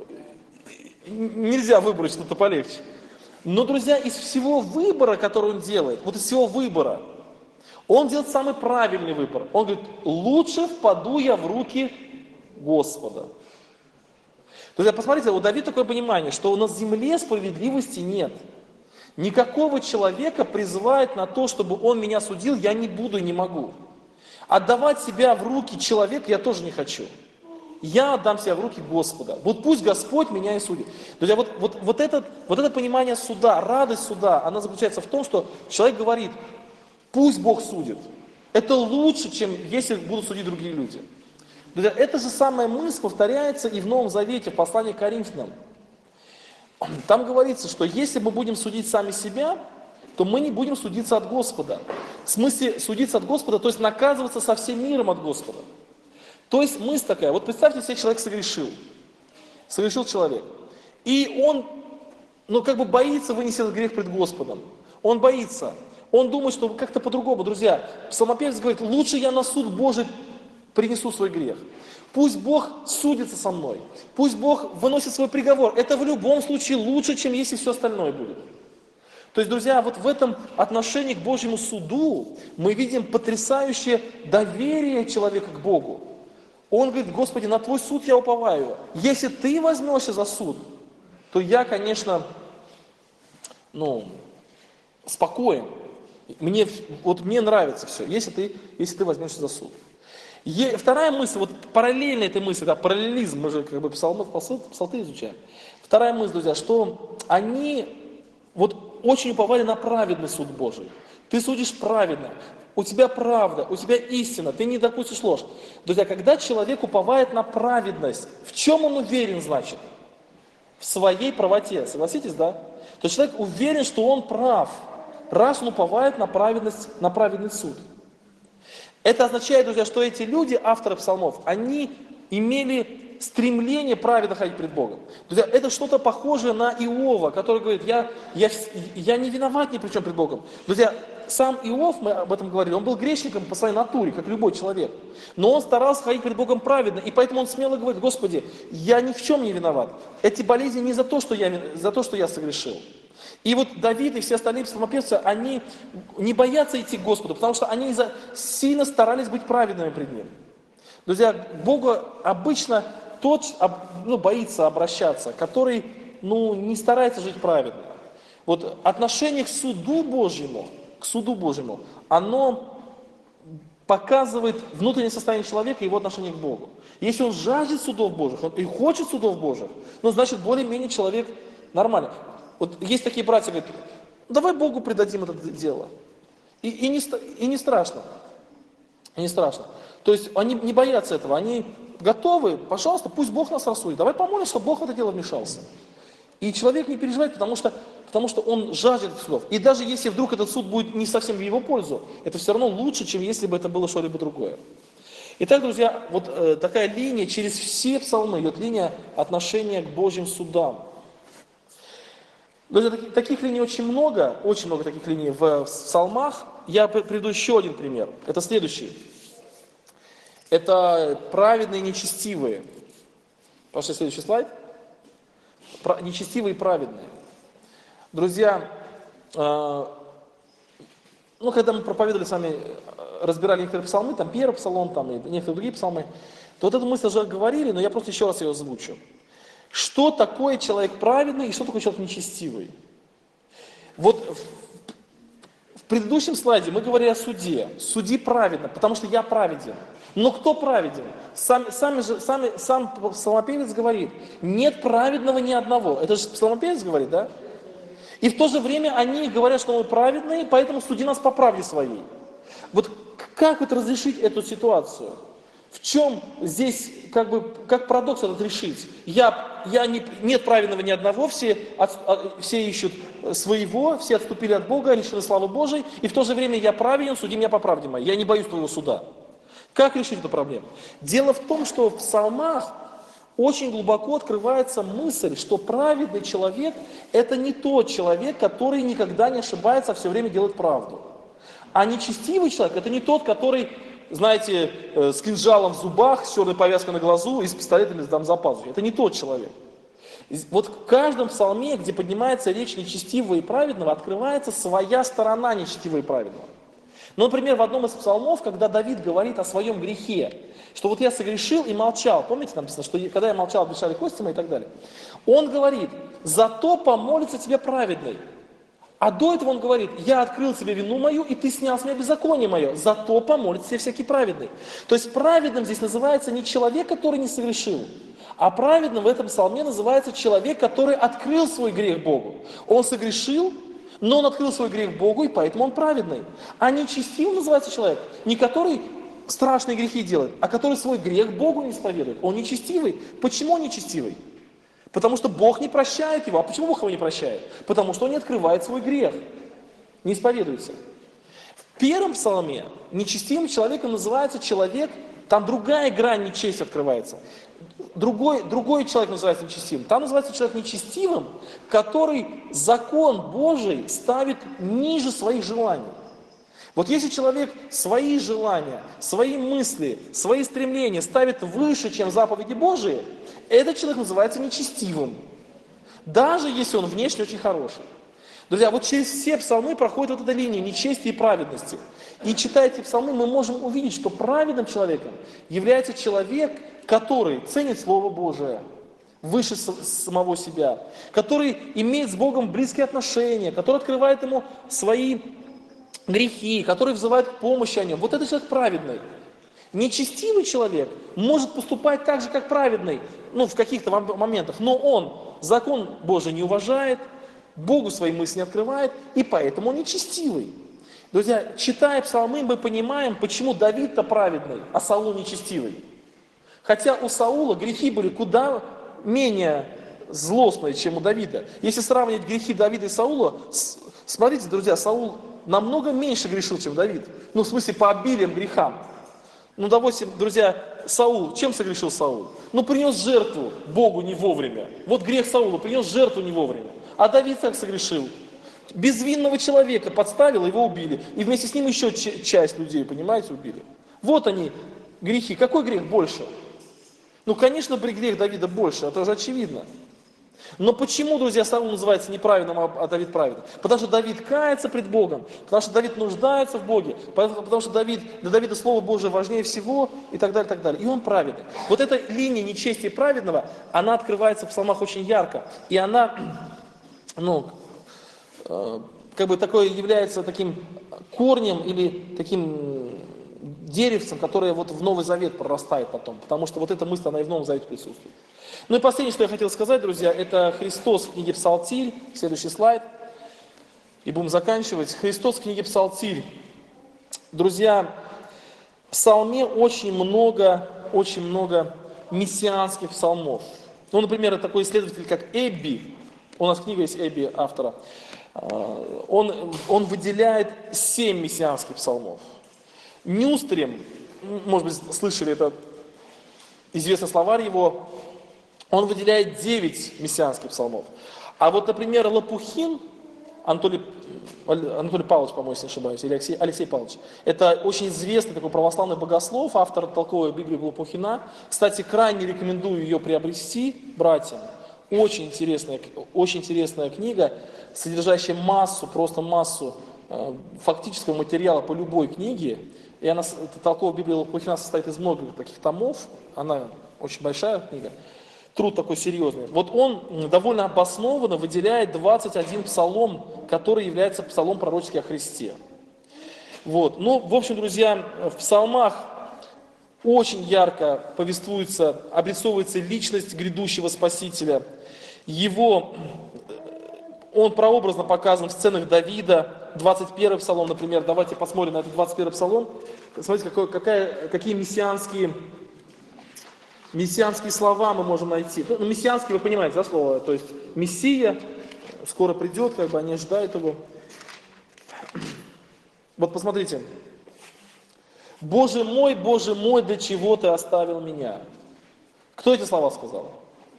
Нельзя выбрать что-то полегче. Но, друзья, из всего выбора, который он делает, вот из всего выбора, он делает самый правильный выбор. Он говорит: лучше впаду я в руки Господа. Друзья, посмотрите, у Давида такое понимание, что на земле справедливости нет. Никакого человека призывает на то, чтобы он меня судил, я не буду и не могу. Отдавать себя в руки человека я тоже не хочу. Я отдам себя в руки Господа. Вот пусть Господь меня и судит. Друзья, вот это понимание суда, радость суда, она заключается в том, что человек говорит: пусть Бог судит. Это лучше, чем если будут судить другие люди. Друзья, эта же самая мысль повторяется и в Новом Завете, в послании к Коринфянам. Там говорится, что если мы будем судить сами себя, то мы не будем судиться от Господа. В смысле судиться от Господа, то есть наказываться со всем миром от Господа. То есть мысль такая: вот представьте себе, человек согрешил человек, и он, как бы боится вынести этот грех пред Господом. Он боится, он думает, что как-то по-другому. Друзья, псалмопевец говорит: лучше я на суд Божий принесу свой грех. Пусть Бог судится со мной, пусть Бог выносит свой приговор. Это в любом случае лучше, чем если все остальное будет. То есть, друзья, вот в этом отношении к Божьему суду мы видим потрясающее доверие человека к Богу. Он говорит: Господи, на Твой суд я уповаю. Если Ты возьмешься за суд, то я, конечно, спокоен. Мне нравится все, если ты возьмешься за суд. Вторая мысль, вот параллельно этой мысли, да, параллелизм, мы же как бы псалты изучаем. Вторая мысль, друзья, что они вот очень уповали на праведный суд Божий. Ты судишь праведно, у тебя правда, у тебя истина, ты не допустишь ложь. Друзья, когда человек уповает на праведность, в чем он уверен, значит? В своей правоте, согласитесь, да? То есть человек уверен, что он прав, раз он уповает на праведный суд. Это означает, друзья, что эти люди, авторы псалмов, они имели стремление праведно ходить пред Богом. Друзья, это что-то похожее на Иова, который говорит: я не виноват ни при чем пред Богом. Друзья, сам Иов, мы об этом говорили, он был грешником по своей натуре, как любой человек. Но он старался ходить пред Богом праведно, и поэтому он смело говорит: Господи, я ни в чем не виноват. Эти болезни не за то, что я согрешил. И вот Давид и все остальные псалмопевцы, они не боятся идти к Господу, потому что они сильно старались быть праведными пред Ним. Друзья, к Богу обычно тот боится обращаться, который не старается жить праведно. Вот отношение к суду Божьему, оно показывает внутреннее состояние человека и его отношение к Богу. Если он жаждет судов Божьих, и хочет судов Божьих, значит, более-менее человек нормальный. Вот есть такие братья, говорят: давай Богу предадим это дело. И не страшно. И не страшно. То есть они не боятся этого, они готовы: пожалуйста, пусть Бог нас рассудит. Давай помолимся, чтобы Бог в это дело вмешался. И человек не переживает, потому что он жаждет судов. И даже если вдруг этот суд будет не совсем в его пользу, это все равно лучше, чем если бы это было что-либо другое. Итак, друзья, вот такая линия через все псалмы идет линия отношения к Божьим судам. Друзья, таких линий очень много таких линий в псалмах. Я приведу еще один пример. Это следующий. Это праведные и нечестивые. Пошли следующий слайд. Нечестивые и праведные. Друзья, когда мы проповедовали с вами, разбирали некоторые псалмы, там первый псалом, там и некоторые другие псалмы, то вот эту мысль уже говорили, но я просто еще раз ее озвучу. Что такое человек праведный и что такое человек нечестивый? Вот в предыдущем слайде мы говорили о суде. Суди праведно, потому что я праведен. Но кто праведен? Сам псалмопевец говорит, нет праведного ни одного. Это же псалмопевец говорит, да? И в то же время они говорят, что мы праведные, поэтому суди нас по правде своей. Вот как вот разрешить эту ситуацию? В чем здесь, как парадокс этот решить? Нет праведного ни одного, все ищут своего, все отступили от Бога, лишены славы Божией, и в то же время я праведен, суди меня по правде моей, я не боюсь твоего суда. Как решить эту проблему? Дело в том, что в псалмах очень глубоко открывается мысль, что праведный человек – это не тот человек, который никогда не ошибается, а все время делает правду. А нечестивый человек – это не тот, который, знаете, с кинжалом в зубах, с черной повязкой на глазу и с пистолетами там за пазухой. Это не тот человек. Вот в каждом псалме, где поднимается речь нечестивого и праведного, открывается своя сторона нечестивого и праведного. Ну, например, в одном из псалмов, когда Давид говорит о своем грехе, что вот я согрешил и молчал, помните, там написано, что когда я молчал, обещали кости мои и так далее. Он говорит, зато помолится тебе праведный. А до этого он говорит, я открыл тебе вину мою, и ты снял с меня беззаконие мое, зато помолится тебе всякий праведный. То есть праведным здесь называется не человек, который не согрешил, а праведным в этом псалме называется человек, который открыл свой грех Богу. Он согрешил, но он открыл свой грех Богу, и поэтому он праведный. А нечестивым называется человек, не который страшные грехи делает, а который свой грех Богу не исповедует. Он нечестивый. Почему он нечестивый? Потому что Бог не прощает его. А почему Бог его не прощает? Потому что он не открывает свой грех, не исповедуется. В первом псалме нечестивым человеком называется человек, там другая грань нечестия открывается. Другой человек называется нечестивым. Там называется человек нечестивым, который закон Божий ставит ниже своих желаний. Вот если человек свои желания, свои мысли, свои стремления ставит выше, чем заповеди Божии, этот человек называется нечестивым. Даже если он внешне очень хороший. Друзья, вот через все псалмы проходит вот эта линия нечестия и праведности. И читая эти псалмы, мы можем увидеть, что праведным человеком является человек, который ценит Слово Божие выше самого себя, который имеет с Богом близкие отношения, который открывает ему свои грехи, который взывает к помощи о нем. Вот этот человек праведный. Нечестивый человек может поступать так же, как праведный, в каких-то моментах, но он закон Божий не уважает, Богу свои мысли не открывает, и поэтому он нечестивый. Друзья, читая псалмы, мы понимаем, почему Давид-то праведный, а Саул нечестивый. Хотя у Саула грехи были куда менее злостные, чем у Давида. Если сравнивать грехи Давида и Саула, смотрите, друзья, Саул намного меньше грешил, чем Давид. В смысле, по обилиям грехам. Допустим, друзья, Саул, чем согрешил Саул? Принес жертву Богу не вовремя. Вот грех Саула, принес жертву не вовремя. А Давид как согрешил? Безвинного человека подставил, его убили. И вместе с ним еще часть людей, понимаете, убили. Вот они, грехи. Какой грех больше? Конечно, грех Давида больше, это уже очевидно. Но почему, друзья, Саул называется неправедным, а Давид праведным? Потому что Давид кается пред Богом, потому что Давид нуждается в Боге, потому что для Давида Слово Божие важнее всего, и так далее, и так далее. И он праведный. Вот эта линия нечестия праведного, она открывается в псалмах очень ярко. И она, такое является таким корнем или таким деревцем, которое вот в Новый Завет прорастает потом. Потому что вот эта мысль, она и в Новом Завете присутствует. И последнее, что я хотел сказать, друзья, это Христос в книге Псалтирь. Следующий слайд. И будем заканчивать. Христос в книге Псалтирь. Друзья, в Псалме очень много мессианских псалмов. Например, такой исследователь, как Эбби, у нас книга есть Эбби, автора, он выделяет 7 мессианских псалмов. Нюстрем, может быть, слышали это, известный словарь его, он выделяет 9 мессианских псалмов. А вот, например, Лопухин, Анатолий Павлович, по-моему, если не ошибаюсь, или Алексей Павлович, это очень известный такой православный богослов, автор толковой Библии Лопухина. Кстати, крайне рекомендую ее приобрести братьям. Очень интересная книга, содержащая просто массу фактического материала по любой книге. И эта толковая Библия Лопухина состоит из многих таких томов, она очень большая книга. труд такой серьезный. Вот он довольно обоснованно выделяет 21 псалом, который является псалом пророческий о Христе. Вот. Ну, в общем, друзья, в псалмах очень ярко повествуется, обрисовывается личность грядущего Спасителя. Он прообразно показан в сценах Давида, 21 псалом, например. Давайте посмотрим на этот 21 псалом. Смотрите, какие мессианские слова мы можем найти. Ну, мессианские, вы понимаете, да, слово? То есть Мессия скоро придет, как бы они ожидают его. Вот посмотрите. Боже мой, для чего ты оставил меня? Кто эти слова сказал?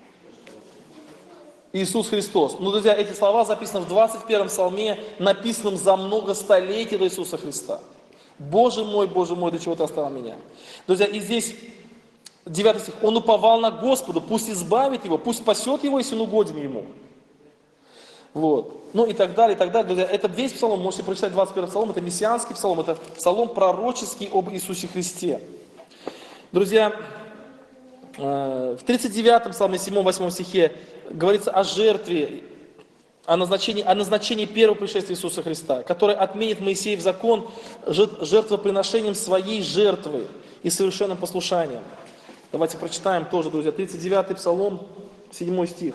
Иисус Христос. Ну, друзья, эти слова записаны в 21 псалме, написанном за много столетий до Иисуса Христа. Боже мой, для чего ты оставил меня? Друзья, и здесь 9 стих. Он уповал на Господа, пусть избавит его, пусть спасет его, если он угоден ему. Вот. Ну и так далее, и так далее. Друзья, это весь псалом, можете прочитать 21 псалом, это мессианский псалом, это псалом пророческий об Иисусе Христе. Друзья, в 39 псалме, 7-8 стихе говорится о жертве, о назначении первого пришествия Иисуса Христа, который отменит Моисеев закон жертвоприношением своей жертвы и совершенным послушанием. Давайте прочитаем тоже, друзья, 39 псалом, 7 стих.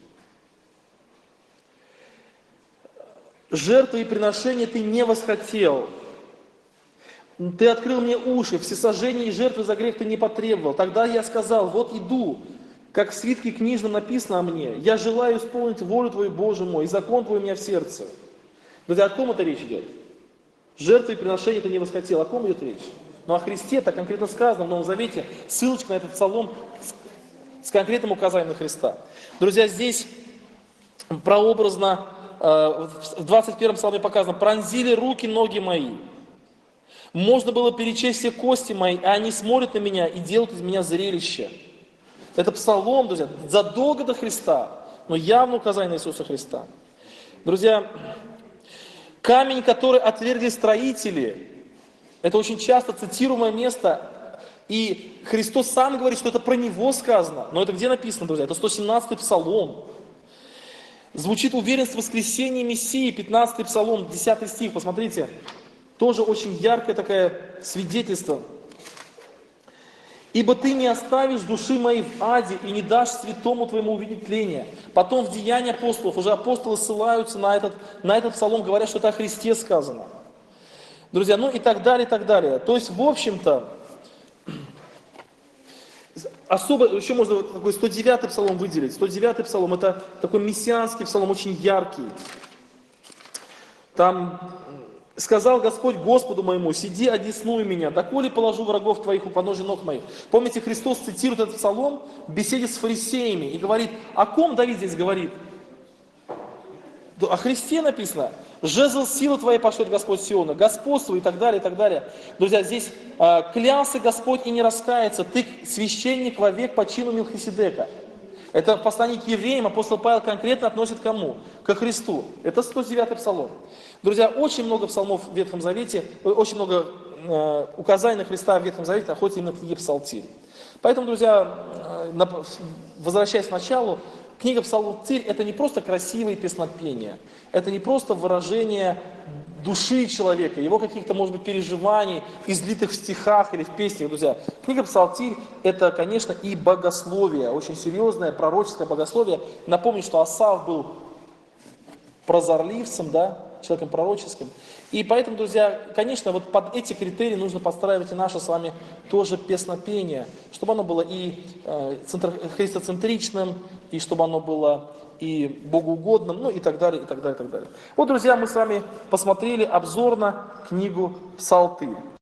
«Жертвы и приношения ты не восхотел. Ты открыл мне уши, всесожжения и жертвы за грех ты не потребовал. Тогда я сказал, вот иду, как в свитке книжном написано о мне. Я желаю исполнить волю Твою, Боже мой, и закон Твой у меня в сердце». Друзья, о ком это речь идет? Жертвы и приношения ты не восхотел. О ком идет речь? Ну, о Христе, так конкретно сказано в Новом Завете. Ссылочка на этот псалом с конкретным указанием на Христа. Друзья, здесь прообразно в 21 псалме показано: «Пронзили руки, ноги мои». Можно было перечесть все кости мои, а они смотрят на меня и делают из меня зрелище. Это псалом, друзья, задолго до Христа, но явно указание на Иисуса Христа. Друзья, камень, который отвергли строители, это очень часто цитируемое место, и Христос сам говорит, что это про Него сказано. Но это где написано, друзья? Это 117-й псалом. Звучит уверенность в воскресении Мессии, 15-й псалом, 10 стих, посмотрите. Тоже очень яркое такое свидетельство. «Ибо ты не оставишь души моей в аде и не дашь святому твоему увидеть тление». Потом в Деянии апостолов, уже апостолы ссылаются на этот псалом, говорят, что это о Христе сказано. Друзья, ну и так далее, и так далее. То есть, в общем-то, особо, еще можно такой 109-й псалом выделить. 109-й псалом, это такой мессианский псалом, очень яркий. Там: «Сказал Господь Господу моему, сиди, одесную меня, доколе положу врагов твоих у подножия ног моих». Помните, Христос цитирует этот псалом в беседе с фарисеями и говорит, о ком Давид здесь говорит? О Христе написано. «Жезл силы твоей пошлет Господь Сиона, господствуй» и так далее, и так далее. Друзья, здесь клялся Господь и не раскается, ты священник вовек по чину Мелхиседека. Это в послании к евреям апостол Павел конкретно относит к кому? Ко Христу. Это 109-й псалом. Друзья, очень много псалмов в Ветхом Завете, очень много указаний на Христа в Ветхом Завете находится именно в книге Псалтирь. Поэтому, друзья, возвращаясь к началу, книга Псалтирь — это не просто красивые песнопения, это не просто выражение души человека, его каких-то, может быть, переживаний, излитых в стихах или в песнях, друзья. Книга Псалтирь — это, конечно, и богословие, очень серьезное пророческое богословие. Напомню, что Асав был прозорливцем, да, человеком пророческим. И поэтому, друзья, конечно, вот под эти критерии нужно подстраивать и наше с вами тоже песнопение, чтобы оно было и христоцентричным, и чтобы оно было и богоугодным, ну и так далее, и так далее, и так далее. Вот, друзья, мы с вами посмотрели обзорно книгу Псалтырь.